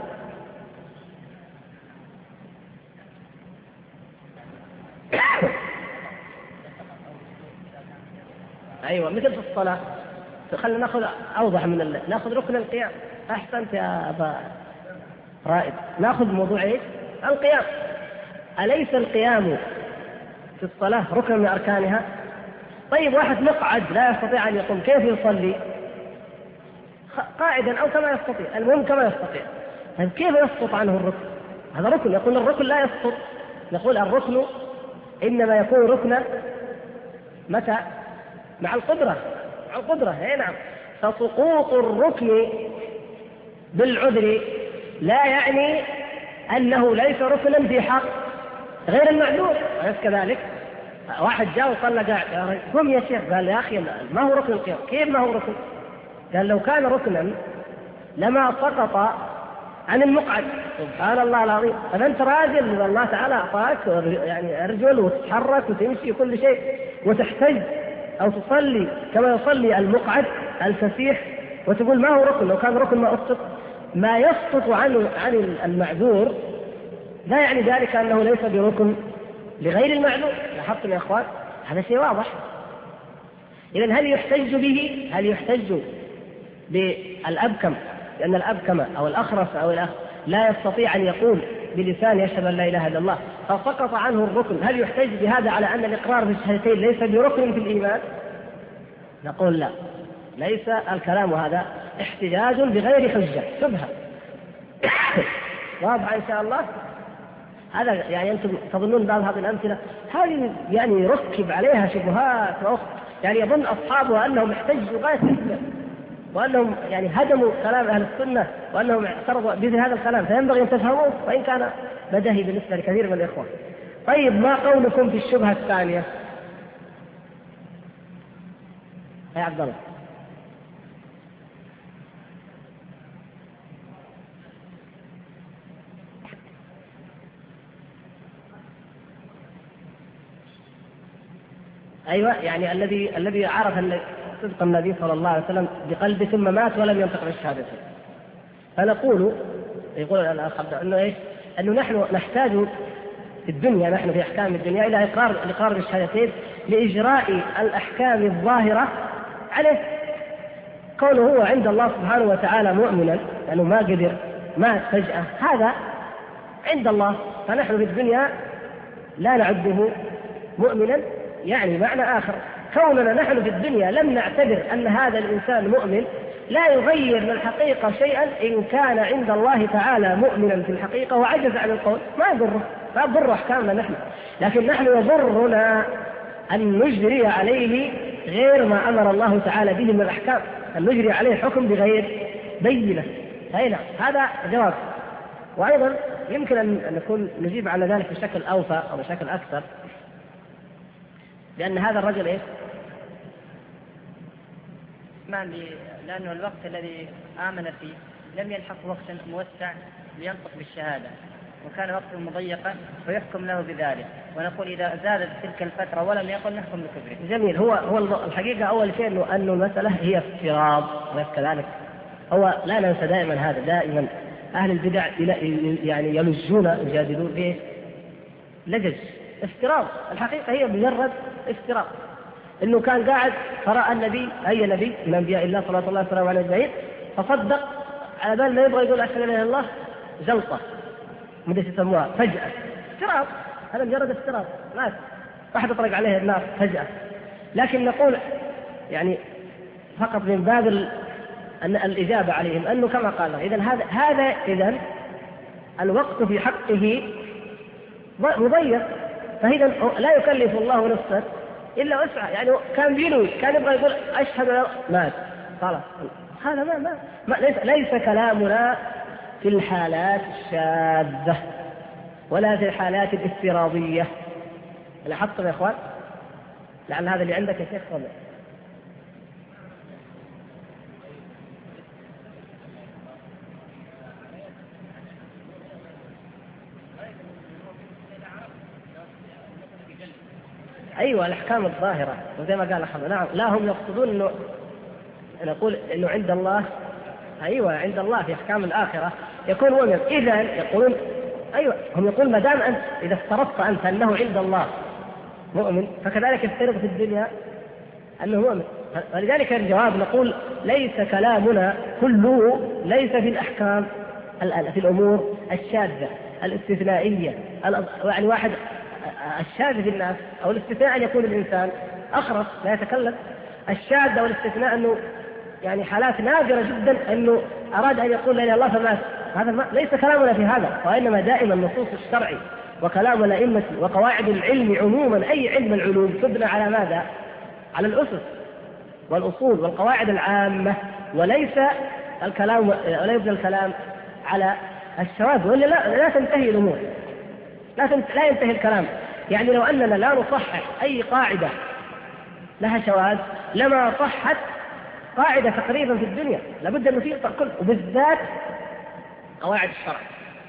أيوة مثل في الصلاة، خلينا نأخذ أوضح من نأخذ ركن القيام. أحسنت يا أبا رائد، نأخذ موضوع إيش؟ القيام. أليس القيام في الصلاة ركن من أركانها؟ طيب واحد مقعد لا يستطيع أن يقوم، كيف يصلي؟ قاعدا أو كما يستطيع، المهم كما يستطيع. طيب كيف يسقط عنه الركن؟ هذا ركن، يقول الركن لا يسقط. نقول الركن إنما يكون ركنا متى؟ مع القدرة. مع القدرة، هي نعم. فسقوط الركن بالعذر لا يعني أنه ليس ركنا في حق غير المعذور. أليس كذلك؟ واحد جاء وصلى قاعد، قم يا شيخ، قال يا أخي ما هو ركن القيام. كيف ما هو ركن؟ قال لو كان ركنا لما سقط عن المقعد. سبحان الله العظيم. فأنت راجل والله تعالى أعطاك يعني أرجل وتتحرك وتمشي كل شيء، وتحتج أو تصلي كما يصلي المقعد الفسيح، وتقول ما هو ركن؟ لو كان ركن ما أسقط. ما يسقط عن المعذور لا يعني ذلك أنه ليس بركن لغير المعذور. لاحظتم يا أخوان؟ هذا شيء واضح. إذن هل يحتج به؟ هل يحتج بالأبكم؟ لأن الأبكم أو الأخرس أو لا يستطيع أن يقول بلسان يشهد أن لا إله إلا الله فسقط عنه الركن، هل يحتج بهذا على أن الإقرار بالشهادتين ليس بركن في الإيمان؟ نقول لا، ليس الكلام هذا احتجاج بغير حجة، شبهة. واضح إن شاء الله؟ هذا يعني أنتم تظنون بعض هذه الأمثلة هذه يعني يركب عليها شبهات يعني يظن أصحابها أنهم احتجوا غاية الحجة، وأنهم يعني هدموا كلام أهل السنة، وأنهم اعترضوا بهذا الكلام، فينبغي أن تفهموه وإن كان بدهي بالنسبة لكثير من الإخوة. طيب ما قولكم في الشبهة الثانية يا عبد الله؟ أيوة، يعني الذي عرف صدق النبي صلى الله عليه وسلم بقلبه ثم مات ولم ينطق بالشهادتين. فنقول، يقول الأخ أنه إيش؟ أنه نحن نحتاج في الدنيا، نحن في أحكام الدنيا إلى الإقرار بالشهادتين لإجراء الأحكام الظاهرة عليه. كونه هو عند الله سبحانه وتعالى مؤمنا، لأنه ما قدر مات فجأة، هذا عند الله، فنحن في الدنيا لا نعده مؤمنا، يعني معنى آخر. كوننا نحن في الدنيا لم نعتبر أن هذا الإنسان مؤمن لا يغير من الحقيقة شيئا إن كان عند الله تعالى مؤمنا في الحقيقة وعجز عن القول، ما يضر أحكامنا نحن. لكن نحن يضرنا أن نجري عليه غير ما أمر الله تعالى به من الأحكام، أن نجري عليه حكم بغير بينة. هذا جواب. وأيضا يمكن أن نكون نجيب على ذلك بشكل أوفى أو بشكل أكثر، لأن هذا الرجل إيه؟ لأنه الوقت الذي آمن فيه لم يلحق وقت موسع لينطق بالشهادة، وكان وقته مضيقا فيحكم له بذلك، ونقول إذا زادت تلك الفترة ولم يقل نحكم بكفره. جميل. هو الحقيقة أول شيء أنه المسألة هي افتراض، وكذلك هو لا ننسى دائما هذا. دائما أهل البدع يعني يلجون يجادلون به لجج افتراض. الحقيقة هي مجرد افتراض، إنه كان قاعد فرأى النبي، أي نبي من أنبياء الله صلى الله عليه وسلم على أجمعين، فصدق على بال ما يبغى يقول أشهد أن لا إله إلا الله جلطة مدة يسموها فجأة. افتراض، هذا مجرد افتراض، مات واحد يطلق عليه النار فجأة. لكن نقول يعني فقط من باب أن الإجابة عليهم أنه كما قال، هذا إذن الوقت في حقه مضيق، فإذا لا يكلف الله نفسا إلا وسعها. يعني كان بينوي، كان يبغى يقول أشهد أن مات خلاص. هذا ليس كلامنا في الحالات الشاذة ولا في الحالات الافتراضية. لاحظتم يا إخوان؟ لعل هذا اللي عندك يا شيخ ولا؟ أيوة، الأحكام الظاهرة وزي ما قال أحمد. نعم، لا هم يقصدون أنه نقول أنه عند الله، أيوة عند الله في أحكام الآخرة يكون مؤمن. إذا يقولون أيوة، هم يقول ما دام أنت إذا افترضت أنت أنه عند الله مؤمن، فكذلك افترض في الدنيا أنه مؤمن. ولذلك الجواب نقول ليس كلامنا كله ليس في الأحكام، في الأمور الشاذة الاستثنائية. يعني واحد الشاذ في الناس أو الاستثناء أن يكون الإنسان أخرس لا يتكلم. الشاذ والاستثناء أنه يعني حالات نادرة جدا أنه أراد أن يقول لا إله إلا الله فمات. هذا ليس كلامنا في هذا، وإنما دائما النصوص الشرعي وكلام الأئمة وقواعد العلم عموما. أي علم العلوم تبنى على ماذا؟ على الأسس والأصول والقواعد العامة، وليس الكلام ولا يبنى الكلام على الشواذ، ولا لا تنتهي الأمور، لا ينتهي الكلام. يعني لو أننا لا نصحح أي قاعدة لها شواذ لما صحت قاعدة تقريبا في الدنيا، لابد أن نفيق كل، وبالذات قواعد الشرع.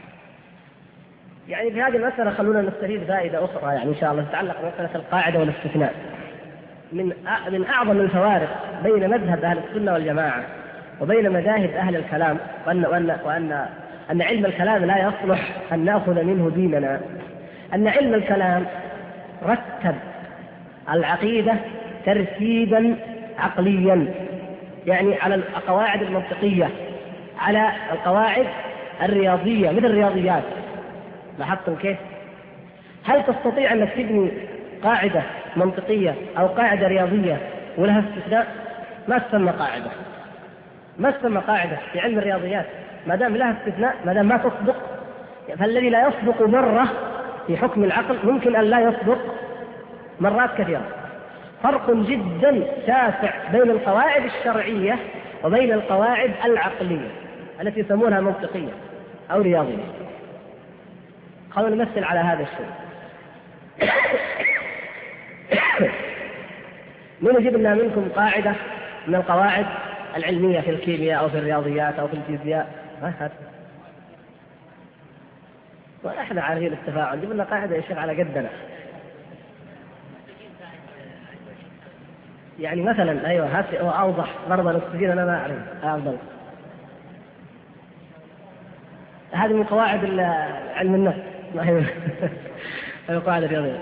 يعني في هذه المسألة خلونا نستفيد فائدة أخرى يعني إن شاء الله تتعلق بمسألة القاعدة والاستثناء. من أعظم الفوارق بين مذهب أهل السنة والجماعة وبين مذاهب أهل الكلام أن علم الكلام لا يصلح أن نأخذ منه ديننا. أن علم الكلام رتب العقيدة ترتيبا عقليا، يعني على القواعد المنطقية، على القواعد الرياضية مثل الرياضيات. لاحظتم كيف؟ هل تستطيع أن تبني قاعدة منطقية أو قاعدة رياضية ولها استثناء؟ ما تسمى قاعدة، ما تسمى قاعدة في علم الرياضيات ما دام لها استثناء، ما دام ما تصدق. فالذي لا يصدق مرة في حكم العقل ممكن أن لا يصدق مرات كثيرة. فرق جدا شاسع بين القواعد الشرعية وبين القواعد العقلية التي يسمونها منطقية أو رياضية. خلونا نمثل على هذا الشيء. من يجيب لنا منكم قاعدة من القواعد العلمية في الكيمياء أو في الرياضيات أو في الفيزياء؟ وإحنا عارفين التفاعل، جيب لنا قاعدة يا شيخ على قدنا. يعني مثلا أيوه هذا أوضح ضرب الأكسجين أنا ما أعرف أفضل. هذه من قواعد علم النفس ما هي من قواعد الرياضية.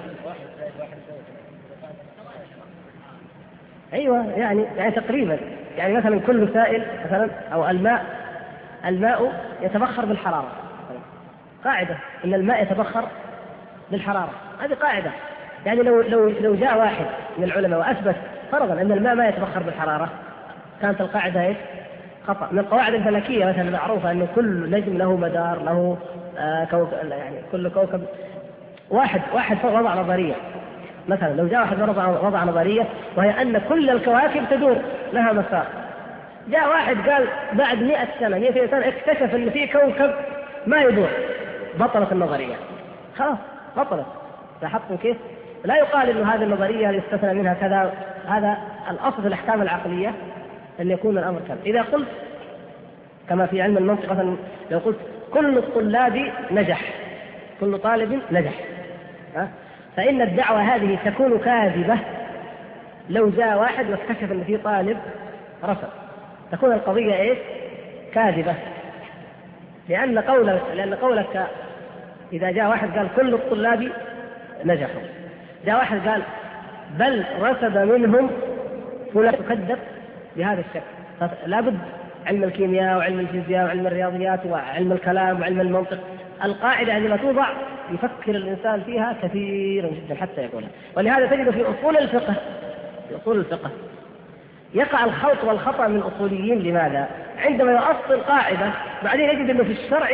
أيوه يعني تقريبا يعني مثلا كل سائل مثلا أو الماء يتبخر بالحرارة، قاعدة إن الماء يتبخر بالحرارة، هذه قاعدة. يعني لو جاء واحد من العلماء وأثبت فرضا أن الماء ما يتبخر بالحرارة كانت القاعدة إيش؟ خطأ. من القواعد الفلكية مثلا معروفة أن كل نجم له مدار له يعني كل كوكب واحد وضع نظرية. مثلا لو جاء واحد وضع نظرية وهي أن كل الكواكب تدور لها مسار، جاء واحد قال بعد 100 سنة 200 سنة اكتشف أن في كوكب ما يدور، بطلت النظرية، خلاص بطلت. لاحظتم كيف؟ لا يقال إنه هذه النظرية يستثنى منها كذا، هذا الأصل في الأحكام العقلية أن يكون الأمر كذا. إذا قلت كما في علم المنطق مثلا لو قلت كل الطلاب نجح، كل طالب نجح، فإن الدعوة هذه تكون كاذبة لو جاء واحد واكتشف أن في طالب رفض، تكون القضية إيش؟ كاذبة. لأن قولك إذا جاء واحد قال كل الطلاب نجحوا، جاء واحد قال بل رسب منهم فلان، تكذب بهذا الشكل. لابد علم الكيمياء وعلم الفيزياء وعلم الرياضيات وعلم الكلام وعلم المنطق، القاعدة عندما توضع يفكر الإنسان فيها كثيرا جدا حتى يقولها. ولهذا تجد في أصول الفقه يقع الخلط والخطأ من الأصوليين. لماذا؟ عندما يؤصل قاعدة بعدين يجد أنه في الشرع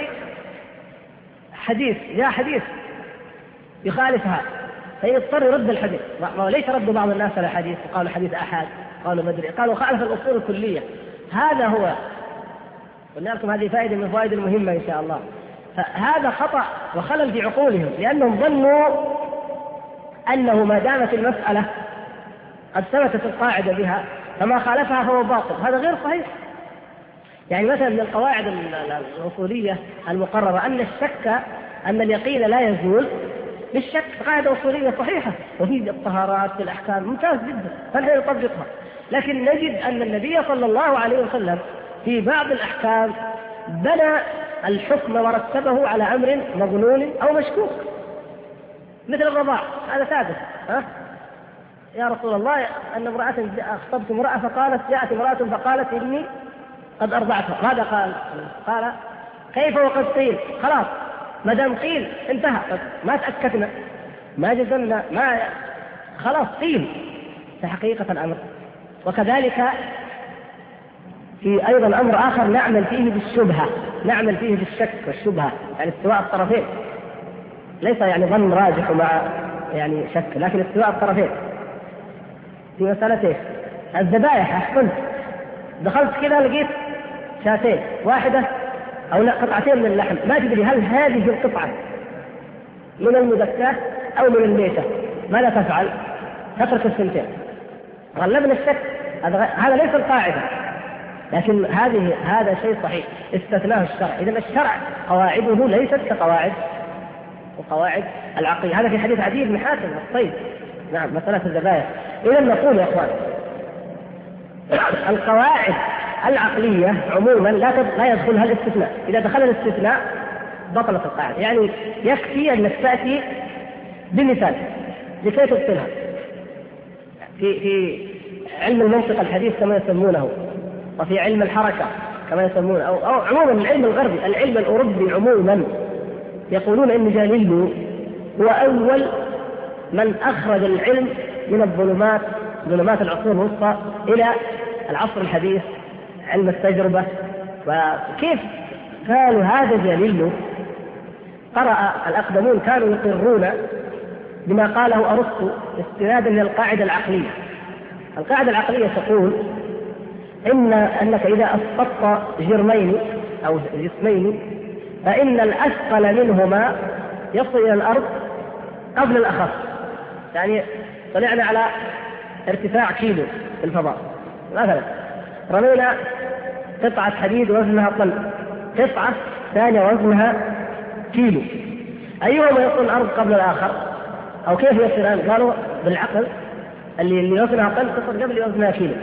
جاء حديث يخالفها فيضطر يرد الحديث. وليس رد بعض الناس على حديث وقالوا حديث أحد، قالوا مدري، قالوا خالف الأصول الكلية. هذا هو، قلنا لكم هذه فائدة من الفوائد المهمة إن شاء الله. فهذا خطأ وخلل في عقولهم، لأنهم ظنوا أنه ما دامت المسألة قد ثبتت القاعدة بها فما خالفها فهو باطل. هذا غير صحيح. يعني مثلا من القواعد الأصولية المقررة أن الشك أن اليقين لا يزول بالشك، قاعدة أصولية صحيحة، وفي الطهارات في الأحكام ممتاز جدا فنحن نطبقها. لكن نجد أن النبي صلى الله عليه وسلم في بعض الأحكام بنى الحكم ورتبه على أمر مظنون أو مشكوك، مثل الرضاع، هذا ثابت. يا رسول الله أن امرأة أخطبت امرأة جاءت امرأة فقالت إني قد أرضعتها، ماذا قال؟ قال كيف وقد قيل؟ خلاص ما دام قيل انتهى، ما تأكدنا ما جزمنا ما خلاص قيل في حقيقة الأمر. وكذلك في أيضا أمر آخر نعمل فيه بالشبهة، نعمل فيه بالشك والشبهة، يعني استواء الطرفين، ليس يعني ظن راجح مع يعني شك، لكن استواء الطرفين في مسألة الذبائح. أحسنت، دخلت كذا لقيت شاتين، واحدة أو لا قطعتين من اللحم، ما تدري هل هذه القطعة من المذكاة أو من الميتة، ماذا تفعل؟ تترك السنتين، غلبنا الشك. هذا ليس القاعدة، لكن هذا شيء صحيح استثناه الشرع. إذن الشرع قواعده ليست كقواعد العقلية. هذا في حديث عدي بن حاتم الصيد، نعم، مسألة الذبائح. إذن نقول يا أخوان القواعد العقلية عموما لا يدخلها الاستثناء، إذا دخل الاستثناء بطلت القاعدة. يعني يكفي أنك تأتي بمثال لكي تبطلها. في علم المنطق الحديث كما يسمونه، وفي علم الحركة كما يسمونه، أو عموما العلم الغربي، العلم الأوروبي عموما، يقولون إن جاليليو هو أول من أخرج العلم من ظلمات العصور الوسطى إلى العصر الحديث، علم التجربة. وكيف قالوا هذا جاليليو؟ قرأ الأقدمون كانوا يقرون بما قاله أرسطو استنادا للقاعدة العقلية. القاعدة العقلية تقول أنك إذا أسقطت جرمين أو جسمين فإن الأثقل منهما يصل إلى الأرض قبل الأخف. يعني طلعنا على ارتفاع كيلو في الفضاء مثلا، رمينا قطعة حديد وزنها طن، قطعة ثانية وزنها كيلو، أيهما يصل الأرض قبل الآخر؟ أو كيف يصلان؟ قالوا بالعقل اللي يوزنها طن تصل قبل يوزنها كيلو.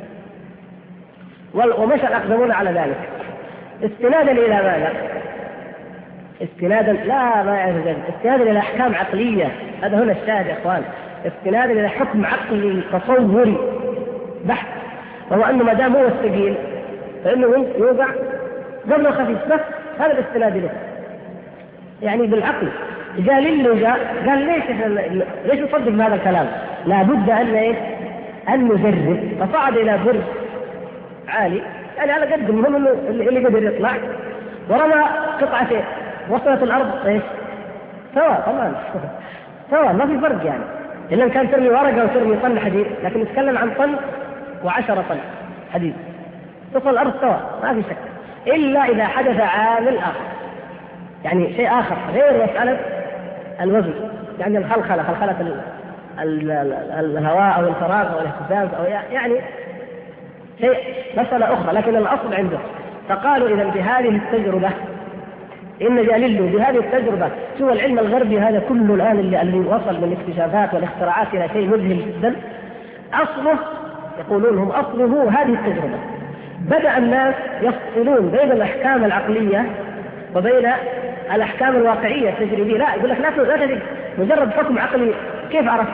ومشى الأقدمون على ذلك استنادا إلى ماذا؟ استنادا لا ما يعرف ذلك، استنادا إلى أحكام عقلية. هذا هنا الشاهد يا إخوان، استنادا إلى حكم عقلي تصوري بحت، وهو أنه ما دام هو الثقيل فإنه يوضع قبل الخفيف بس. هذا الاستناد له يعني بالعقل. جاء قال ليش نصدق بهذا الكلام؟ لابد أن نجرب. فصعد إلى برج عالي يعني على قد المهم انه اللي قدر يطلع ورمى قطعة وصلت الارض سواء طبعا سواء ما في فرق يعني. الا كان ترمي ورقة وترمي طن حديد، لكن نتكلم عن طن و10 طن حديد تصل الارض سواء ما في شك، الا اذا حدث عامل اخر يعني شيء اخر غير مسألة الوزن، يعني خلخلة الهواء او الفراغ او الاهتزاز او يعني شيء مسألة أخرى، لكن الأصل عنده. فقالوا إذا بهذه التجربة إن جاليليو بهذه التجربة، شو العلم الغربي هذا كله الآن اللي وصل من الاكتشافات والاختراعات إلى شيء مذهل جدا، أصله يقولون هم أصله هذه التجربة. بدأ الناس يفصلون بين الأحكام العقلية وبين الأحكام الواقعية التجريبية. لا يقول لك لا تجرب مجرد حكم عقلي، كيف عرفت؟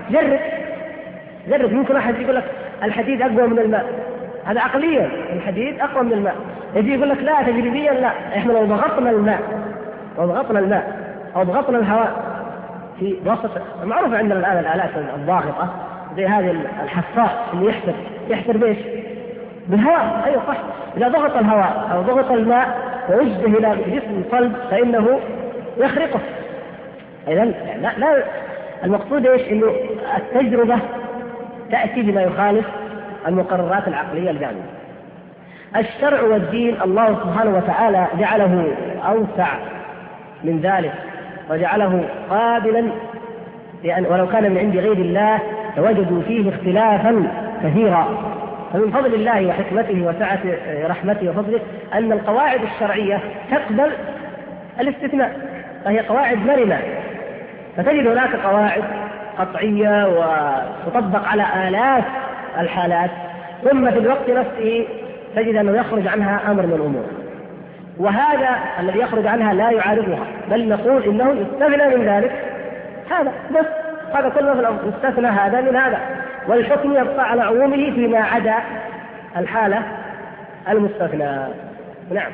جرب. يمكن أحد يقول لك الحديد أقوى من الماء، هذا عقليا الحديد أقوى من الماء. يجي يقول لك لا تجريبيا لا، إحنا لو ضغطنا الماء أو ضغطنا الهواء في وسط، معروف عندنا الآن الآلات الضاغطة زي هذه الحفاء اللي يحفر بإيش؟ بالهواء. أيوة صح، إذا ضغط الهواء أو ضغط الماء ووجه إلى جسم صلب فإنه يخرقه. إذن لا المقصود إيش؟ إنه التجربة تأتي بما يخالف المقررات العقلية الجامدة. الشرع والدين الله سبحانه وتعالى جعله أوسع من ذلك وجعله قابلا، لأن ولو كان من عند غير الله لوجدوا فيه اختلافا كثيرا. فمن فضل الله وحكمته وسعة رحمته وفضله أن القواعد الشرعية تقبل الاستثناء، فهي قواعد مرنة. فتجد هناك قواعد قطعية وتطبق على آلاف الحالات، ثم في الوقت نفسه تجد أنه يخرج عنها أمر من الأمور، وهذا الذي يخرج عنها لا يعارضها، بل نقول إنه يستثنى من ذلك هذا بس. هذا كله في الأمر يستثنى هذا من هذا، والحكم يبقى على عمومه فيما عدا الحالة المستثنى. نعم،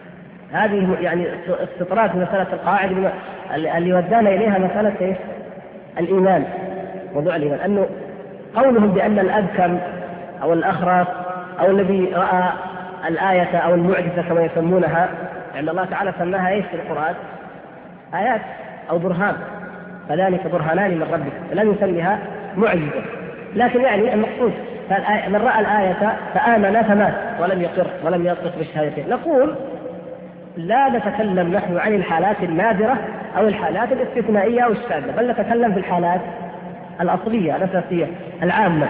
هذه يعني استطراد مسألة القواعد اللي ودانا إليها مسألة إيه؟ الإيمان، موضوع الإيمان، أنه قولهم بأن الأبكم أو الأخرس أو الذي رأى الآية أو المعجزة كما يسمونها، لأن الله تعالى سماها إيش في القرآن؟ آيات أو برهان، فذلك برهانان من ربك، لم يسميها معجزة. لكن يعني المقصود من رأى الآية فآمن فمات ولم يقر ولم ينطق بالشهادتين. نقول لا نتكلم نحن عن الحالات النادرة أو الحالات الاستثنائية أو الشاذة، بل نتكلم في الحالات الأصلية الأساسية العامة،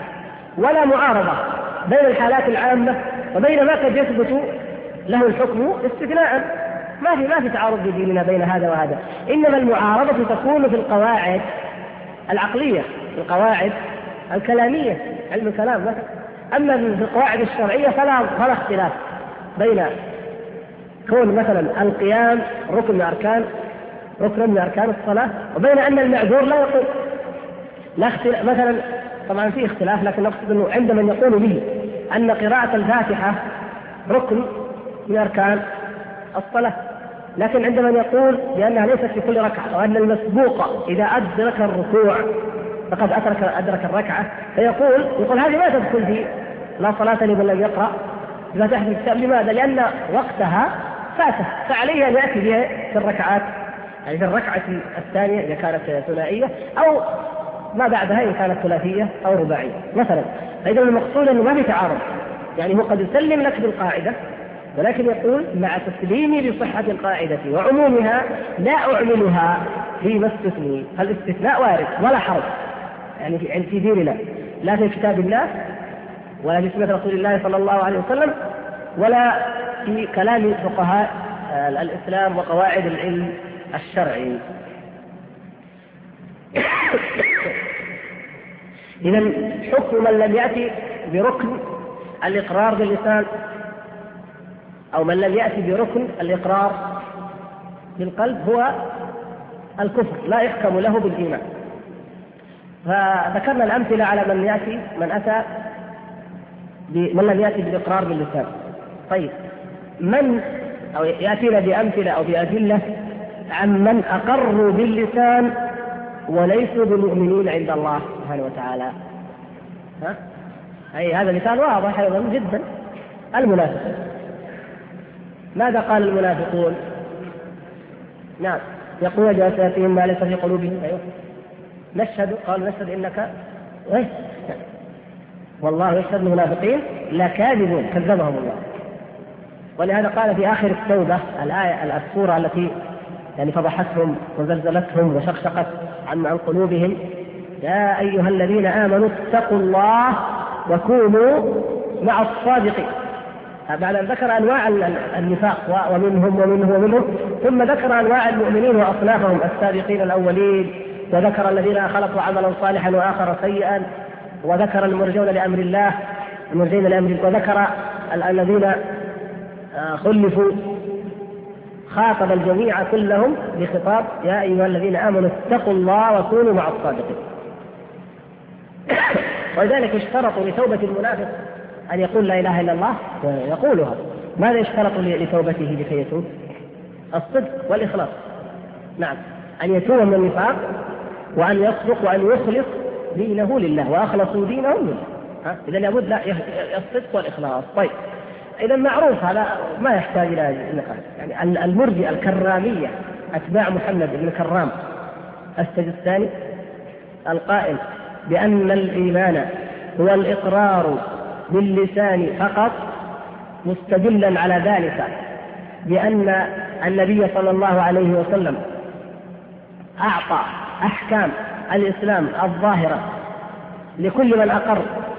ولا معارضة بين الحالات العامة وبين ما قد يثبت له الحكم استثناء. ما في تعارض بديننا بين هذا وهذا، إنما المعارضة تكون في القواعد العقلية، القواعد الكلامية، علم الكلام مثلا. أما في القواعد الشرعية فلا اختلاف بين كون مثلا القيام ركن من أركان الصلاة، وبين أن المعذور لا يقول. لا اختلاف مثلا، طبعا في اختلاف، لكن نقصد أنه عند من يقول به أن قراءة الفاتحة ركن من أركان الصلاة، لكن عند من يقول بأنها ليست في كل ركعة، وأن المسبوق إذا أدرك الركوع فقد أدرك الركعة، يقول هذه ما تدخل في لا صلاة لمن لم يقرأ بفاتحة الكتاب. لماذا؟ لأن وقتها فاته، فعليه أن يأتي بها في الركعات، يعني في الركعة الثانية إذا كانت ثنائية، أو ما بعدها إن كانت ثلاثية أو رباعية مثلا. فإذا المقصود أنه ما في تعارض، يعني هو قد يسلم لك بالقاعدة، ولكن يقول مع تسليمي بصحة القاعدة وعمومها لا أعملها فيما استثني. فالاستثناء وارد ولا حرج، يعني في ديننا، لا في كتاب الله ولا في سنة رسول الله صلى الله عليه وسلم ولا في كلام فقهاء الإسلام وقواعد العلم الشرعي. إذا حكم من لم يأتي بركن الإقرار باللسان أو من لم يأتي بركن الإقرار بالقلب هو الكفر، لا يحكم له بالإيمان. فذكرنا الأمثلة على من لم يأتي بالإقرار باللسان. طيب من أو يأتينا بأمثلة أو بأدلة عن من أقروا باللسان وليسوا بالمؤمنين عند الله سبحانه وتعالى. هذا مثال واضح أيضا جدا. المنافقون، ماذا قال المنافقون؟ نعم، يقول جاساتهم ما ليس في قلوبهم. أيوه قالوا نشهد إنك والله يشهد المنافقين لكاذبون كذبهم الله. ولهذا قال في آخر التوبة الآية السورة التي يعني فضحتهم وزلزلتهم وشقشقت عن قلوبهم: يا أيها الذين آمنوا اتقوا الله وكونوا مع الصادقين. بعد أن ذكر أنواع النفاق ومنهم ثم ذكر أنواع المؤمنين وأصنافهم السابقين الأولين، وذكر الذين خلقوا عملا صالحا وآخر سيئا، وذكر المرجون لأمر الله وذكر الذين خلفوا. خاطب الجميع كلهم بخطاب يا أيها الذين آمنوا اتقوا الله وكونوا مع الصادقين. ولذلك اشترطوا لتوبة المنافق أن يقول لا إله إلا الله ويقولها. ماذا اشترطوا لتوبته لكي يتوب؟ الصدق والإخلاص. نعم، أن يتوب من النفاق وأن يصدق وأن يخلص دينه لله، وأخلصوا دينهم لله. إذا لابد الصدق والإخلاص. طيب إذا معروف هذا ما يحتاج إلى نقاش. يعني المرجئة الكرامية أتباع محمد بن كرام السجستاني القائل بأن الإيمان هو الإقرار باللسان فقط، مستدلا على ذلك بأن النبي صلى الله عليه وسلم أعطى أحكام الإسلام الظاهرة لكل من أقر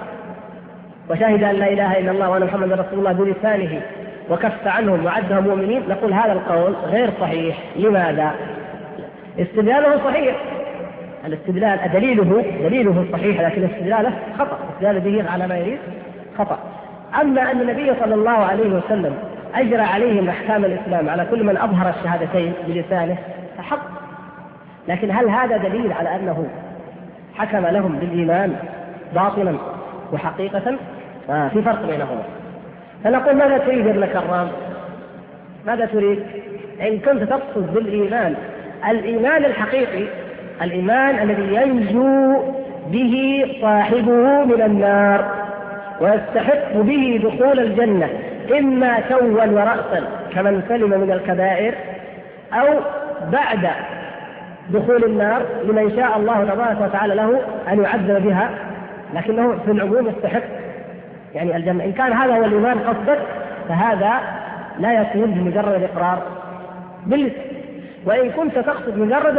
وشهد أن لا إله إلا الله وأن محمد رسول الله بلسانه وكف عنهم وعدهم مؤمنين. نقول هذا القول غير صحيح. لماذا؟ استدلاله صحيح، الاستدلال دليله صحيح، لكن استدلاله خطأ، استدلاله به على ما يريد خطأ. أما أن النبي صلى الله عليه وسلم أجرى عليهم أحكام الإسلام على كل من أظهر الشهادتين بلسانه فحق، لكن هل هذا دليل على أنه حكم لهم بالإيمان باطلا وحقيقة؟ في فرق بينهما. فنقول ماذا تريد ابن كرام؟ ماذا تريد؟ إن كنت تقصد بالإيمان الإيمان الحقيقي، الإيمان الذي ينجو به صاحبه من النار ويستحق به دخول الجنة، إما سوا ورأسا كمن سلم من الكبائر، أو بعد دخول النار لمن شاء الله تبارك وتعالى له أن يعذب بها، لكنه في العموم يستحق يعني الجنة. إن كان هذا هو الإيمان قصدك فهذا لا يكون بمجرد الإقرار باللسان. وإن كنت تقصد مجرد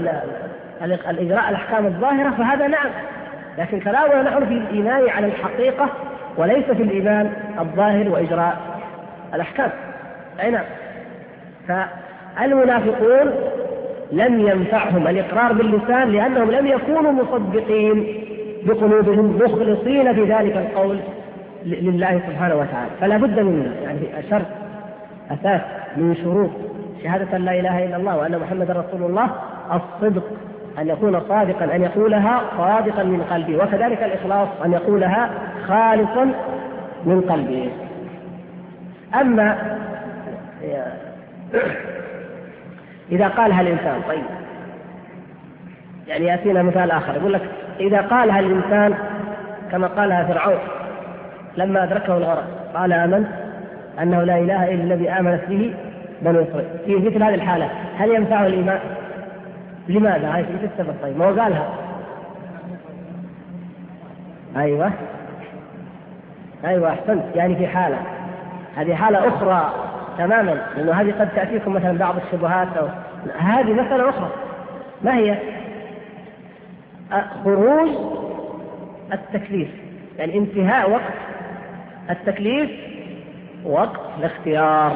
الإجراء الأحكام الظاهرة فهذا نعم، لكن كلامنا نحن في الإيمان على الحقيقة وليس في الإيمان الظاهر وإجراء الأحكام. أي نعم. فالمنافقون لم ينفعهم الإقرار باللسان لأنهم لم يكونوا مصدقين بقلوبهم مخلصين في ذلك القول لله سبحانه وتعالى. فلا بد من يعني شرط أساس من شروط شهادة لا إله إلا الله وأن محمد رسول الله الصدق، أن يكون صادقا، أن يقولها صادقا من قلبه، وكذلك الإخلاص أن يقولها خالصا من قلبه. أما إذا قالها الإنسان، طيب يعني يأتينا مثال آخر يقول لك إذا قالها الإنسان كما قالها فرعون لما أدركه الغرق قال آمنت أنه لا إله إلا الذي آمنت به بنو إسرائيل. في مثل هذه الحالة هل ينفعه الإيمان؟ لماذا؟ هاي في السبب. طيب ما هو قالها. أيوة أحسنت. يعني في حالة، هذه حالة أخرى تماما، لأنه هذه قد تأتيكم مثلا بعض الشبهات أو هذه مسألة أخرى. ما هي؟ خروج التكليف، يعني انتهاء وقت التكليف وقت الاختيار.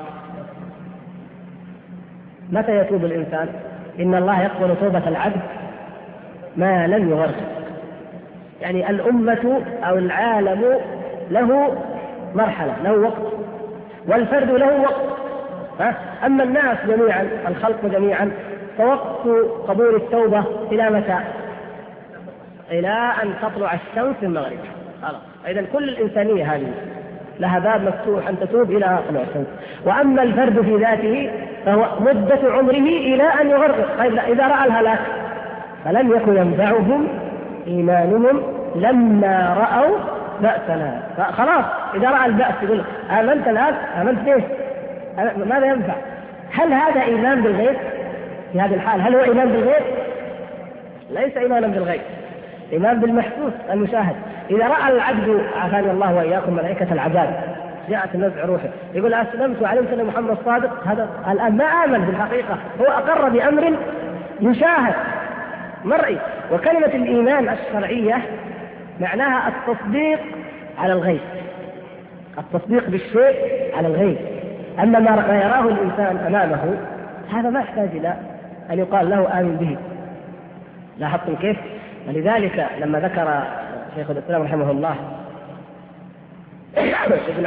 متى يتوب الإنسان؟ إن الله يقبل توبة العبد ما لم يغرق. يعني الأمة أو العالم له مرحلة، له وقت، والفرد له وقت. أما الناس جميعا، الخلق جميعا، فوقت قبول التوبة إلى متى؟ إلى أن تطلع الشمس في المغرب. إذن كل الإنسانية هذه لها باب مفتوح أن تتوب إلى طلوع الشمس. وأما الفرد في ذاته فهو مدة عمره إلى أن يغرق. طيب إذا رأى الهلاك فلم يكن ينفعهم إيمانهم لما رأوا بأسنا. خلاص إذا رأى البأس يقول آمنت الآن، آمنت ليش؟ ماذا ينفع؟ هل هذا إيمان بالغيب؟ في هذه الحال هل هو إيمان بالغيب؟ ليس إيمانا بالغيب، إيمان بالمحسوس المشاهد. إذا رأى العبد عافاني الله وإياكم ملائكة العذاب جاءت نزع روحه يقول أسلمت وعلمت أن محمد الصادق، هذا الآن ما آمن بالحقيقة، هو أقر بأمر يشاهد مرئي. وكلمة الإيمان الشرعية معناها التصديق على الغيب، التصديق بالشيء على الغيب. أما ما يراه الإنسان أمامه هذا ما يحتاج إلى أن يقال له آمن به. لاحظتم كيف؟ ولذلك لما ذكر شيخ الإسلام رحمه الله ابن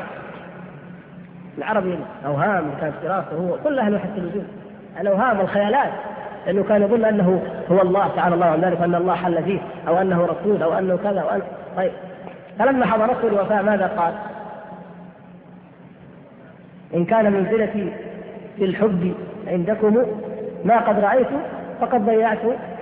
العربي الأوهام كانت دراسته هو كل أهل وحدة الوجود، الأوهام والخيالات، لأنه كان يظن أنه هو الله تعالى الله عن ذلك، وأن الله حل فيه، أو أنه رسول، أو أنه كذا وأن. طيب فلما حضرته الوفاة ماذا قال؟ إن كان منزلتي في الحب عندكم ما قد رأيت فقد ضيعت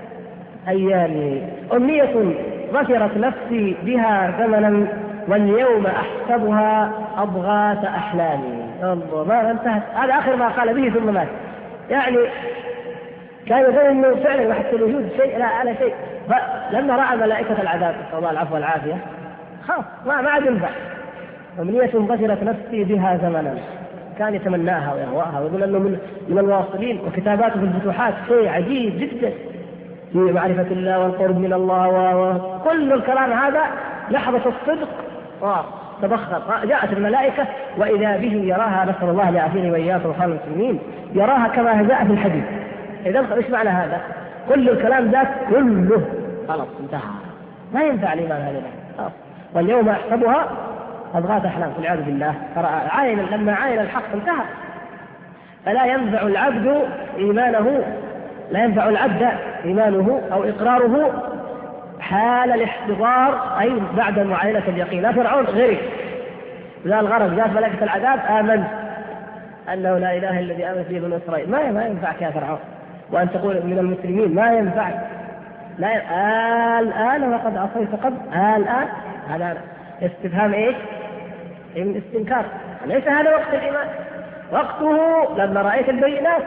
أيامي، أمنية ذكرت نفسي بها زمنا واليوم أحسبها أضغاث أحلامي. الله ما انتهت، هذا آخر ما قال به ثم مات. يعني كان يقول إنه فعلا وحتى الوجود شيء لا على شيء، فلما رأى ملائكة العذاب نسأل الله العفو والعافية خلاص ما عاد ينفع. أمنية ذكرت نفسي بها زمنا، كان يتمناها ويهواها ويقول أنه من الواصلين، وكتاباته في الفتوحات شيء عجيب جدا في معرفة الله والقرب من الله وكل الكلام هذا لحظة الصدق تبخر. جاءت الملائكة وإذا به يراها، نسأل الله لعافيني وإياكم وخير المسلمين، يراها كما جاء في الحديث. إذا إيش معنى هذا؟ كل الكلام ذاك كله خلاص انتهى، ما ينفع الإيمان هذا. واليوم أحسبها أضغاث أحلام والعياذ بالله. لما عاين الحق انتهى. فلا ينفع العبد إيمانه، لا ينفع العبد إيمانه أو إقراره حال الاحتضار، أي بعد معاينة اليقين. لا فرعون غيرك لا الغرب جاءت ملائكة العذاب آمن أنه لا إله إلا الذي آمن فيه بنو إسرائيل، ما ينفعك يا فرعون. وأن تقول من المسلمين ما ينفعك، لا الآن وقد عصيت قبل الآن. هذا استفهام إيش؟ من استنكار. ليس هذا وقت الإيمان، وقته لما رأيت البينات.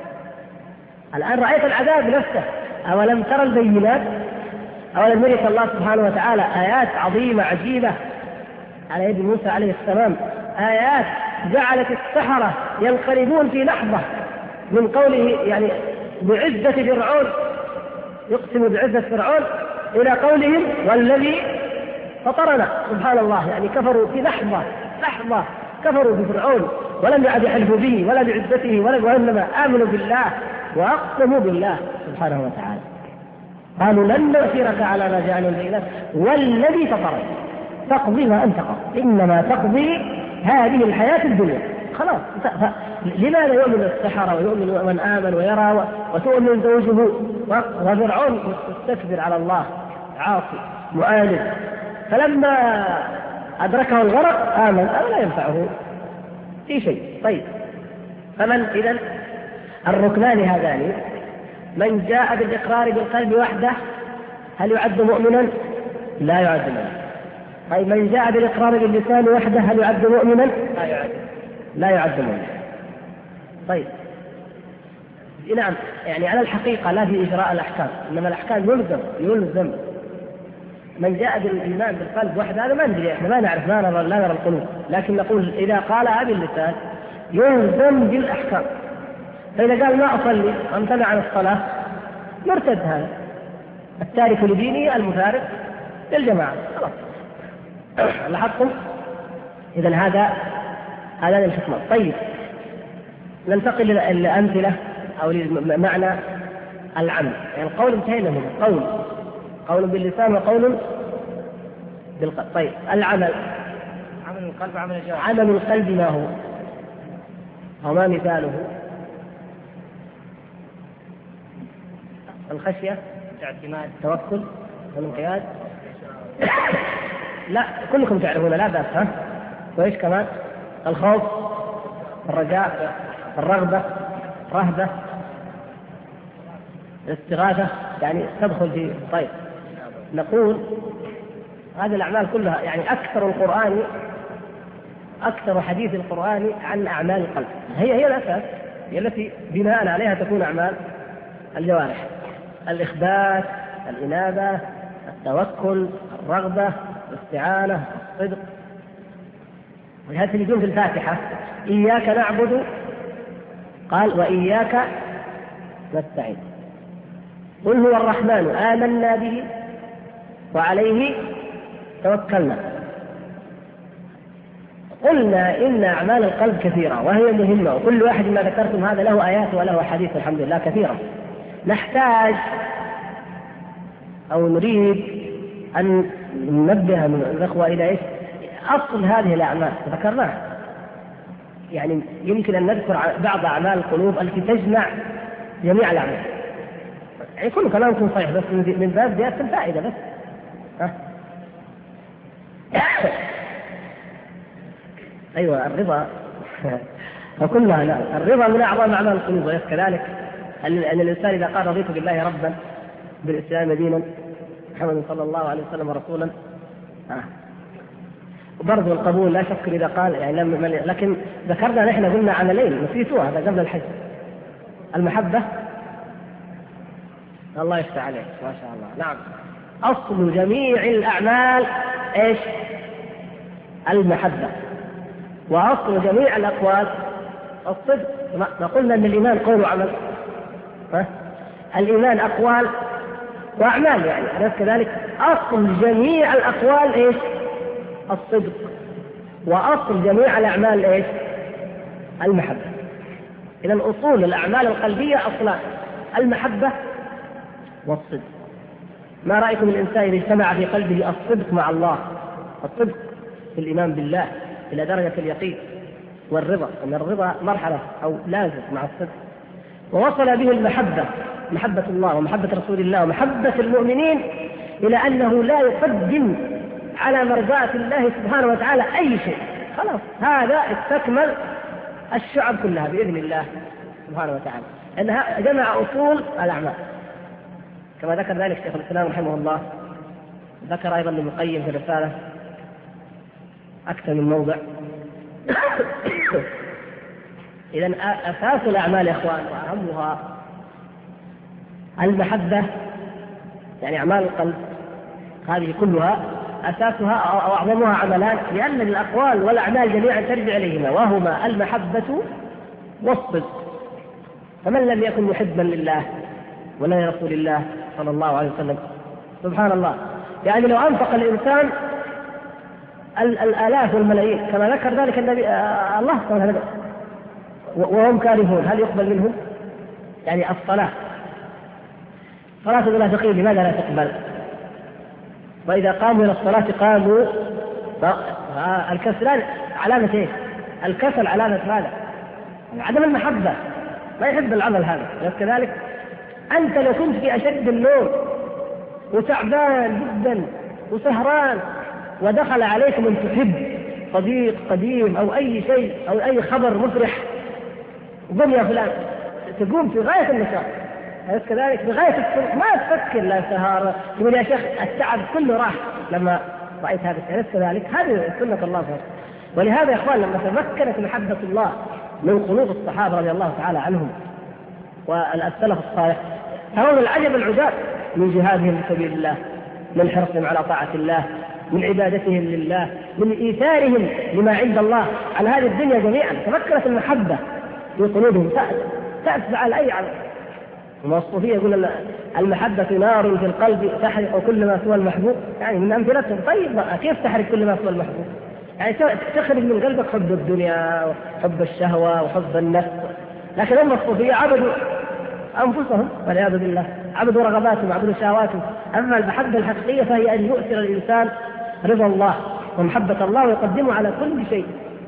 الآن رأيت العذاب نفسه، أولم ترى البينات؟ أولم يرك الله سبحانه وتعالى آيات عظيمة عجيبة على يد موسى عليه السلام، آيات جعلت السحرة ينقلبون في لحظة من قوله يعني بعزة فرعون، يقسم بعزة فرعون، إلى قولهم والذي فطرنا. سبحان الله، يعني كفروا في لحظة كفروا بفرعون ولم يعد يحلفوا به ولا بعزته وإنما آمنوا بالله وأقسموا بالله سبحانه وتعالى. قالوا لن نؤثرك على ما جاءنا من البينات والذي فطرنا تقضي ما أنت قاض، إنما تقضي هذه الحياة الدنيا. خلاص. لماذا يؤمن السحرة ويؤمن من آمن ويرى وتؤمن زوجه وفرعون مستكبر على الله عاصي مؤلم؟ فلما أدركه الغرق آمن، لا ينفعه في شيء. طيب فمن إذن الركنان هذان، من جاء بالإقرار بالقلب وحده هل يعد مؤمنا؟ لا يعد مؤمنا. طيب من جاء بالإقرار باللسان وحده هل يعد مؤمنا؟ لا يعد مؤمنا. طيب نعم، يعني على الحقيقة لا في إجراء الأحكام، إنما الأحكام يلزم. من جاء بالإيمان بالقلب وحده هذا ما ندري، احنا ما نعرف، لا نرى القلوب، لكن نقول إذا قالها باللسان يلزم بالأحكام. فإذا قال ما أصلي وامتنع عن الصلاة مرتد، هذا التارك لدينه المفارق للجماعة. خلاص لاحظتم؟ إذن هذا الحكمة. طيب ننتقل إلى الأمثلة أو لمعنى العمل. يعني القول انتهينا منه، قول قول باللسان وقول بالقلب. طيب العمل، عمل القلب وعمل الجوارح. عمل القلب ما هو أو ما مثاله؟ الخشية، اعتماد، التوكل، الانقياد. لا كلكم تعرفون لا بأس. ها وإيش كمان؟ الخوف، الرجاء، الرغبة، رهبة، الاستغاثة، يعني تدخل في. طيب نقول هذه الأعمال كلها يعني أكثر حديث القرآن عن أعمال القلب، هي الأساس، هي التي بناء عليها تكون أعمال الجوارح: الإخبات، الإنابة، التوكل، الرغبة، الاستعانة، الصدق. ولهذا تجدون في الفاتحة: إياك نعبد، قال وإياك نستعين. قل هو الرحمن آمنا به وعليه توكلنا. قلنا إن أعمال القلب كثيرة وهي مهمة، وكل واحد ما ذكرتم هذا له آيات وله حديث الحمد لله كثيرة. نحتاج أو نريد أن ننبه الأخوة إلى إيش؟ أصل هذه الأعمال ذكرناها، يعني يمكن أن نذكر بعض أعمال القلوب التي تجمع جميع الأعمال. يعني كل كلامكم صحيح بس من باب زيادة الفائدة بس. أيوة الرضا وكلها. لا الرضا من أعظم أعمال القلوب، وليس كذلك أن الإنسان إذا قال رضيت بالله ربا بالإسلام دينا محمد صلى الله عليه وسلم رسولا. وبرضه القبول لا شك إذا قال يعني لكن ذكرنا نحن قلنا عملين نسيتوها هذا قبل الحج: المحبة. الله يفتح عليك ما شاء الله. نعم أصل جميع الأعمال إيش؟ المحبة. وأصل جميع الأقوال الصدق. ما قلنا أن الإيمان قول وعمل؟ الإيمان أقوال وأعمال، يعني أليس كذلك؟ أصل جميع الأقوال إيش؟ الصدق. وأصل جميع الأعمال إيش؟ المحبة. إذن أصول الأعمال القلبية أصلان: المحبة والصدق. ما رأيكم الإنسان إذا اجتمع في قلبه الصدق مع الله، الصدق في الإيمان بالله إلى درجة اليقين، والرضا، أن الرضا مرحلة أو لازم مع الصدق، ووصل به المحبة، محبة الله ومحبة رسول الله ومحبة المؤمنين، إلى أنه لا يقدم على مرضاة الله سبحانه وتعالى أي شيء. خلاص هذا استكمل الشعب كلها بإذن الله سبحانه وتعالى، أنها جمع أصول الأعمال كما ذكر ذلك شيخ الإسلام رحمه الله. ذكر أيضا ابن القيم في الرسالة أكثر من موضع. إذن أساس الأعمال يا إخوان وأهمها المحبة، يعني أعمال القلب هذه كلها أساسها أو أعظمها عملان، لأن الأقوال والأعمال جميعا ترجع إليهما، وهما المحبة والصدق. فمن لم يكن محبا لله ولا لرسول الله صلى الله عليه وسلم، سبحان الله، يعني لو أنفق الإنسان الآلاف والملايين كما ذكر ذلك النبي الله سبحانه وهم كارهون، هل يقبل منهم؟ يعني الصلاة المنافقين لماذا لا تقبل؟ وإذا قاموا إلى الصلاة قاموا الكسلان علامة إيه؟ الكسل علامة هذا عدم المحبة، ما يحب العمل هذا. كذلك أنت لو كنت في أشد النوم وتعبان جدا وسهران ودخل عليك من تحب صديق قديم أو أي شيء أو أي خبر مفرح، قم يا فلان، تقوم في غاية النشاط، كذلك في غاية السرعة، ما تفكر لا سهارة تقول يا شيخ التعب كله راح لما رأيت هذا الشيء. كذلك هذه سنة الله فيه. ولهذا يا إخوان لما تمكنت محبة الله من قلوب الصحابة رضي الله تعالى عنهم والسلف الصالح، ترون العجب العجاب من جهادهم في سبيل الله، من حرصهم على طاعة الله، من عبادتهم لله، من إيثارهم لما عند الله على هذه الدنيا جميعا. تمكنت المحبة في قلوبهم تأتبع على أي عمل. الصوفية يقول المحبة نار في القلب تحرق كل ما سوى المحبوب، يعني من أمثلتهم. طيب كيف تحرق كل ما سوى المحبوب؟ يعني تخرج من قلبك حب الدنيا وحب الشهوة وحب النفس. لكن هم الصوفية عبدوا أنفسهم والعياذ بالله، عبدوا رغباتهم، عبدوا شهواتهم، أما المحبة الحقيقية فهي أن يؤثر الإنسان رضا الله ومحبة الله ويقدمه على كل شيء،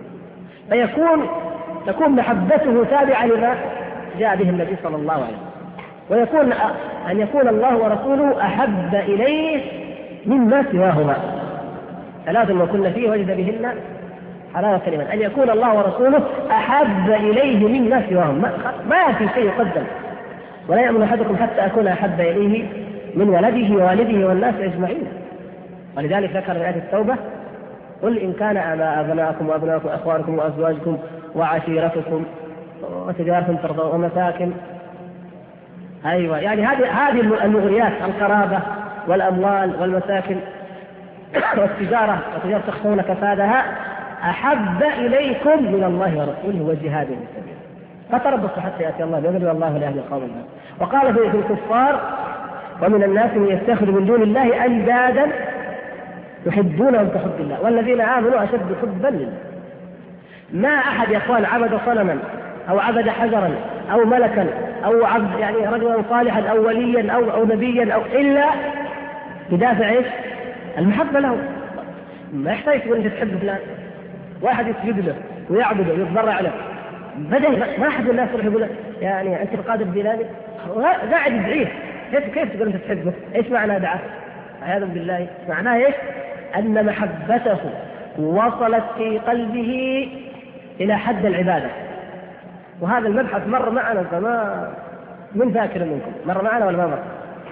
تكون محبته تابعة لما جاء به النبي صلى الله عليه وسلم، أن يكون الله ورسوله أحب إليه مما سواهما. ثلاث ما كنا فيه وجد بهن حلاوة كلمة، أن يكون الله ورسوله أحب إليه مما سواهم، ما في شيء يقدم. ولا يؤمن أحدكم حتى أكون أحب إليه من ولده ووالده والناس أجمعين. ولذلك ذكر في آية التوبة: قل إن كان أبناءكم وأبناءكم وأخوانكم وأزواجكم وعشيرتكم وتجارة ترضون ومساكن. أيوة، يعني هذه المغريات، القرابة والأموال والمساكن والتجارة تخشون كسادها أحب إليكم من الله ورسوله والجهاد في سبيله فتربصوا حتى يأتي الله بأمره والله لا يهدي القوم الظالمين. وقال في الكفار: ومن الناس من يتخذ من دون الله أندادا يحبونهم كحب الله والذين آمنوا أشد حبا لله. ما أحد يا إخوان عبد صنما أو عبد حجرا أو ملكا أو عبد يعني رجلا صالحا أو وليا أو نبيا إلا بدافع إيش؟ المحبة له. ما يحتاج تقول أنت تحب فلان، واحد يسجد له ويعبده ويتضرع له، ما أحد الناس يروح يقول يعني أنت القادر الجيلاني، قاعد يدعيه، كيف تقول أنت تحبه؟ إيش معنى دعاه؟ عياذا بالله. معناه إيش؟ أن محبته وصلت في قلبه إلى حد العبادة. وهذا المبحث مر معنا زمان، من فاكر منكم مر معنا ولا ما مر؟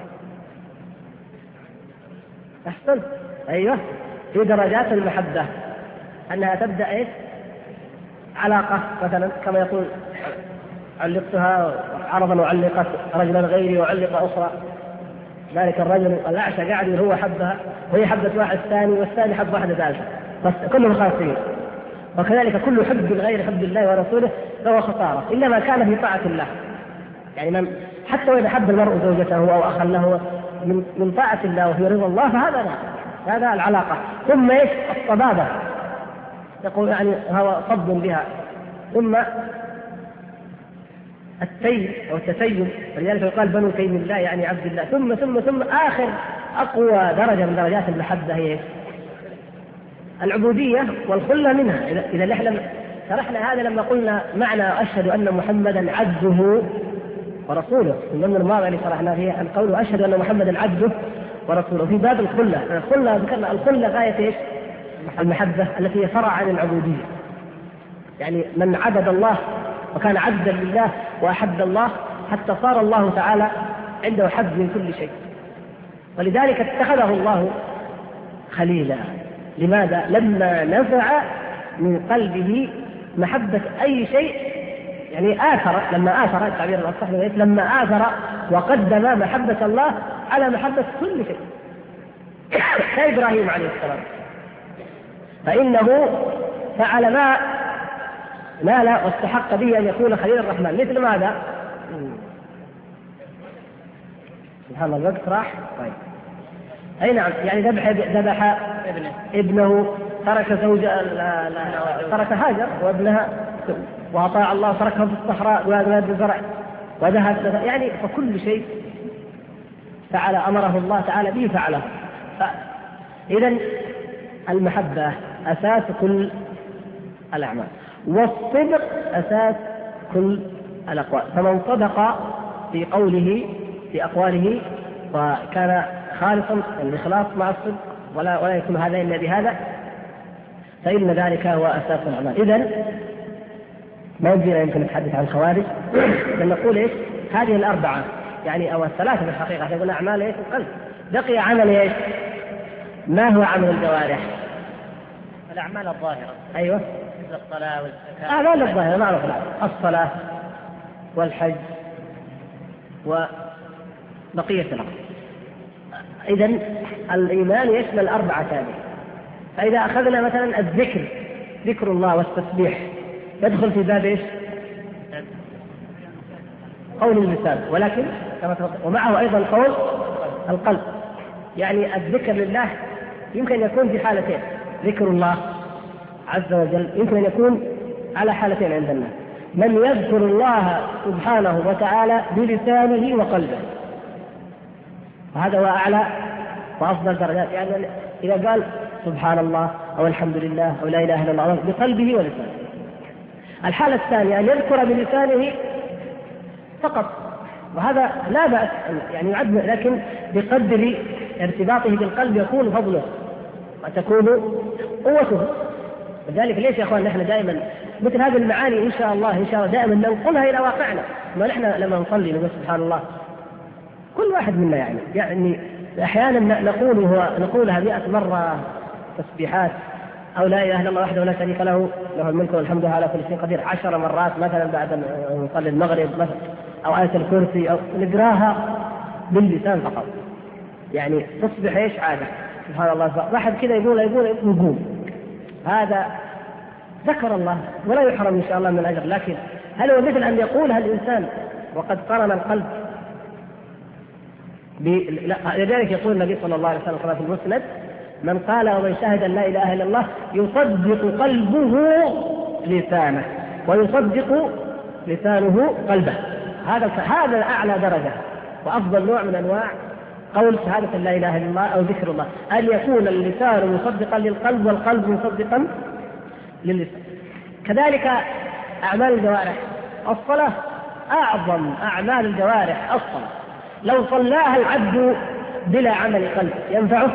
أحسن. أيوه، في درجات المحبة أنها تبدأ إيش؟ علاقة مثلا كما يقول: علقتها عرضا وعلقت رجلا غيري وعلق أخرى. ذلك الرجل الأعشى قاعد هو حبها وهي حبت واحد ثاني والثاني حب واحدة ثالثة، بس كلهم خاصين. وكذلك كل حب غير حب الله ورسوله فهو خسارة إلا ما كان في طاعة الله. يعني حتى وإذا حب المرء زوجته أو أخا له من طاعة الله وفي رضا الله فهذا لا، هذا العلاقة. ثم إيش؟ الصبابة، يقول يعني هو صب بها. ثم التيم أو التسيب، ولذلك يقال بنو تيم الله يعني عبد الله. ثم آخر أقوى درجة من درجات المحبة هي العبودية والخلة منها. إذا نحن شرحنا هذا لما قلنا معنى أشهد أن محمدا عبده ورسوله، من الماضي اللي شرحنا فيه القول أشهد أن محمدا عبده ورسوله. في باب الخلة ذكرنا الخلة غاية إيش؟ المحبة التي هي فرع عن العبودية. يعني من عبد الله وكان عبدا لله وأحب الله حتى صار الله تعالى عنده حب من كل شيء، ولذلك اتخذه الله خليلا. لماذا؟ لما نزع من قلبه محبة أي شيء، يعني لما آثر التعبير الأصح لما آثر وقدم محبة الله على محبة كل شيء. كإبراهيم عليه السلام، فإنه فعل ما نال واستحق به أن يكون خليل الرحمن. مثل ماذا؟ سبحان الله الوقت راح. طيب، أي نعم، يعني ذبح ابنه، ترك ترك هاجر وابنها وأطاع الله، تركهم في الصحراء واد الزرع وذهب، يعني فكل شيء فعل أمره الله تعالى به فعله. إذن المحبة أساس كل الأعمال، والصدق أساس كل الأقوال. فمن صدق في قوله في أقواله وكان خالصا الإخلاص مع الصدق ولا يكون هذا إلا بهذا فإن ذلك هو أساس الأعمال. إذن ما يمكن نتحدث عن الخوارج بل نقول إيش؟ هذه الأربعة يعني أو الثلاثة في الحقيقة يقول أعمال إيش؟ القلب. بقي عمل إيش؟ ما هو عمل الجوارح؟ الأعمال الظاهرة. أيوة، مثل الصلاة والزكاة. أعمال الظاهرة معروف، الصلاة والحج وبقية الأمر. إذن الإيمان يشمل أربعة هذه. فإذا أخذنا مثلا الذكر، ذكر الله والتسبيح، يدخل في باب إيش؟ قول اللسان، ولكن ومعه أيضا قول القلب. يعني الذكر لله يمكن أن يكون في حالتين، ذكر الله عز وجل يمكن أن يكون على حالتين عند الناس: من يذكر الله سبحانه وتعالى بلسانه وقلبه، وهذا هو أعلى وأفضل درجات. يعني إذا قال سبحان الله أو الحمد لله أو لا إله إلا الله بقلبه ولسانه. الحالة الثانية أن يذكر بلسانه فقط، وهذا لا بأس يعني يعد، لكن بقدر ارتباطه بالقلب يكون فضله وتكون قوته. لذلك ليش يا أخوان نحن دائما مثل هذه المعاني إن شاء الله دائما ننقلها إلى واقعنا. ما نحن لما نصلي نقول سبحان الله كل واحد منا يعني أحيانا نقولها 100 مرة تسبيحات، أو لا إله إلا الله وحده لا شريك له له الملك والحمد على كل شيء قدير 10 مرات مثلا بعد أن نصلي المغرب مثلا، أو آية الكرسي، أو نقراها باللسان فقط. يعني تصبح إيش عادة سبحان الله. واحد كذا يقول هذا ذكر الله ولا يحرم إن شاء الله من الأجر. لكن هل هو مثل أن يقولها الإنسان وقد قرن القلب لذلك يقول النبي صلى الله عليه وسلم في المسند: من قال ومن شهد أن لا إله إلا الله يصدق قلبه لسانه ويصدق لسانه قلبه. هذا أعلى درجة وأفضل نوع من أنواع قول شهادة لا إله إلا الله أو ذكر الله، أن يكون اللسان مصدقا للقلب والقلب مصدقا للسان. كذلك أعمال الجوارح، الصلاة أعظم أعمال الجوارح الصلاة. لو صلاها العبد بلا عمل قلب ينفعه.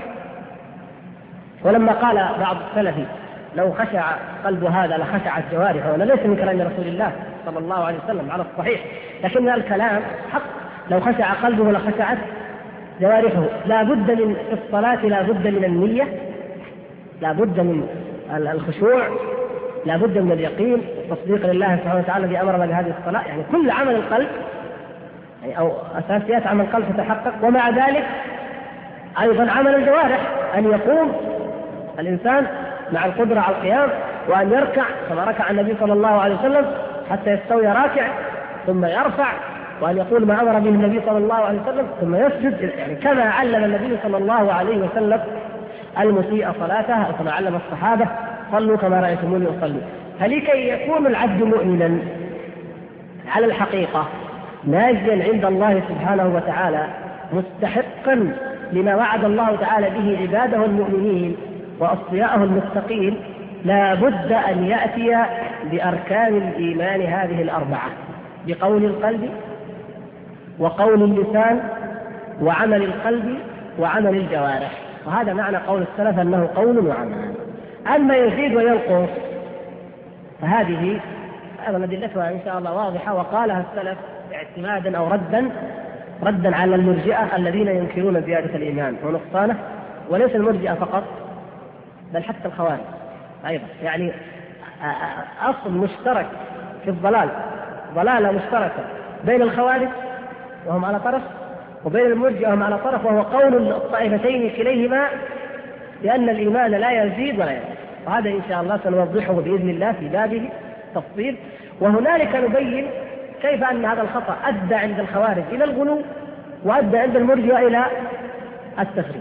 ولما قال بعض السلف لو خشع قلب هذا لخشعت جوارحه، وأنا ليس من كلام رسول الله صلى الله عليه وسلم على الصحيح، لكن الكلام حق. لو خشع قلبه لخشعت جوارحه. لا بد من الصلاة، لا بد من النية، لا بد من الخشوع، لا بد من اليقين والتصديق لله سبحانه وتعالى الذي أمرنا بهذه الصلاة. يعني كل عمل القلب يعني أو أساسيات عمل القلب تتحقق. ومع ذلك أيضا عمل الجوارح، أن يقوم الإنسان مع القدرة على القيام، وأن يركع كما ركع النبي صلى الله عليه وسلم حتى يستوي راكع ثم يرفع، وأن يقول ما أمر به النبي صلى الله عليه وسلم ثم يسجد، يعني كما علم النبي صلى الله عليه وسلم المسيء صلاته، أو كما علم الصحابة صلوا كما رأيتموني أصلي. فلكي يكون العبد مؤمنا على الحقيقة ناجيا عند الله سبحانه وتعالى مستحقا لما وعد الله تعالى به عباده المؤمنين وأصفياءه المتقين، لا بد أن يأتي بأركان الإيمان هذه الأربعة: بقول القلب وقول اللسان وعمل القلب وعمل الجوارح. وهذا معنى قول السلف أنه قول وعمل. أما يزيد وينقص فهذه أيضا أدلتها إن شاء الله واضحة، وقالها السلف اعتمادا أو ردا على المرجئة الذين ينكرون زيادة الإيمان ونقصانه. وليس المرجئة فقط بل حتى الخوارج أيضا. يعني أصل مشترك في الضلال، ضلالة مشتركة بين الخوارج وهم على طرف وبين المرجئة وهم على طرف، وهو قول الطائفتين كليهما لأن الإيمان لا يزيد ولا ينقص. وهذا إن شاء الله سنوضحه بإذن الله في بابه تفصيل. وهنالك نبين كيف أن هذا الخطأ أدى عند الخوارج إلى الغلو، وأدى عند المرجئة إلى التفريط.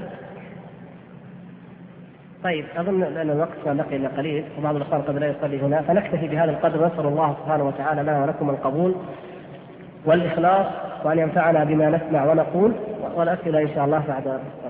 طيب، أظن أن الوقت بقي إلا قليل، وبعض الأخوان قد لا يصلي هنا، فنكتفي بهذا القدر، نسأل الله سبحانه وتعالى لنا ولكم القبول والإخلاص، وأن ينفعنا بما نسمع ونقول. والأسئلة إن شاء الله بعد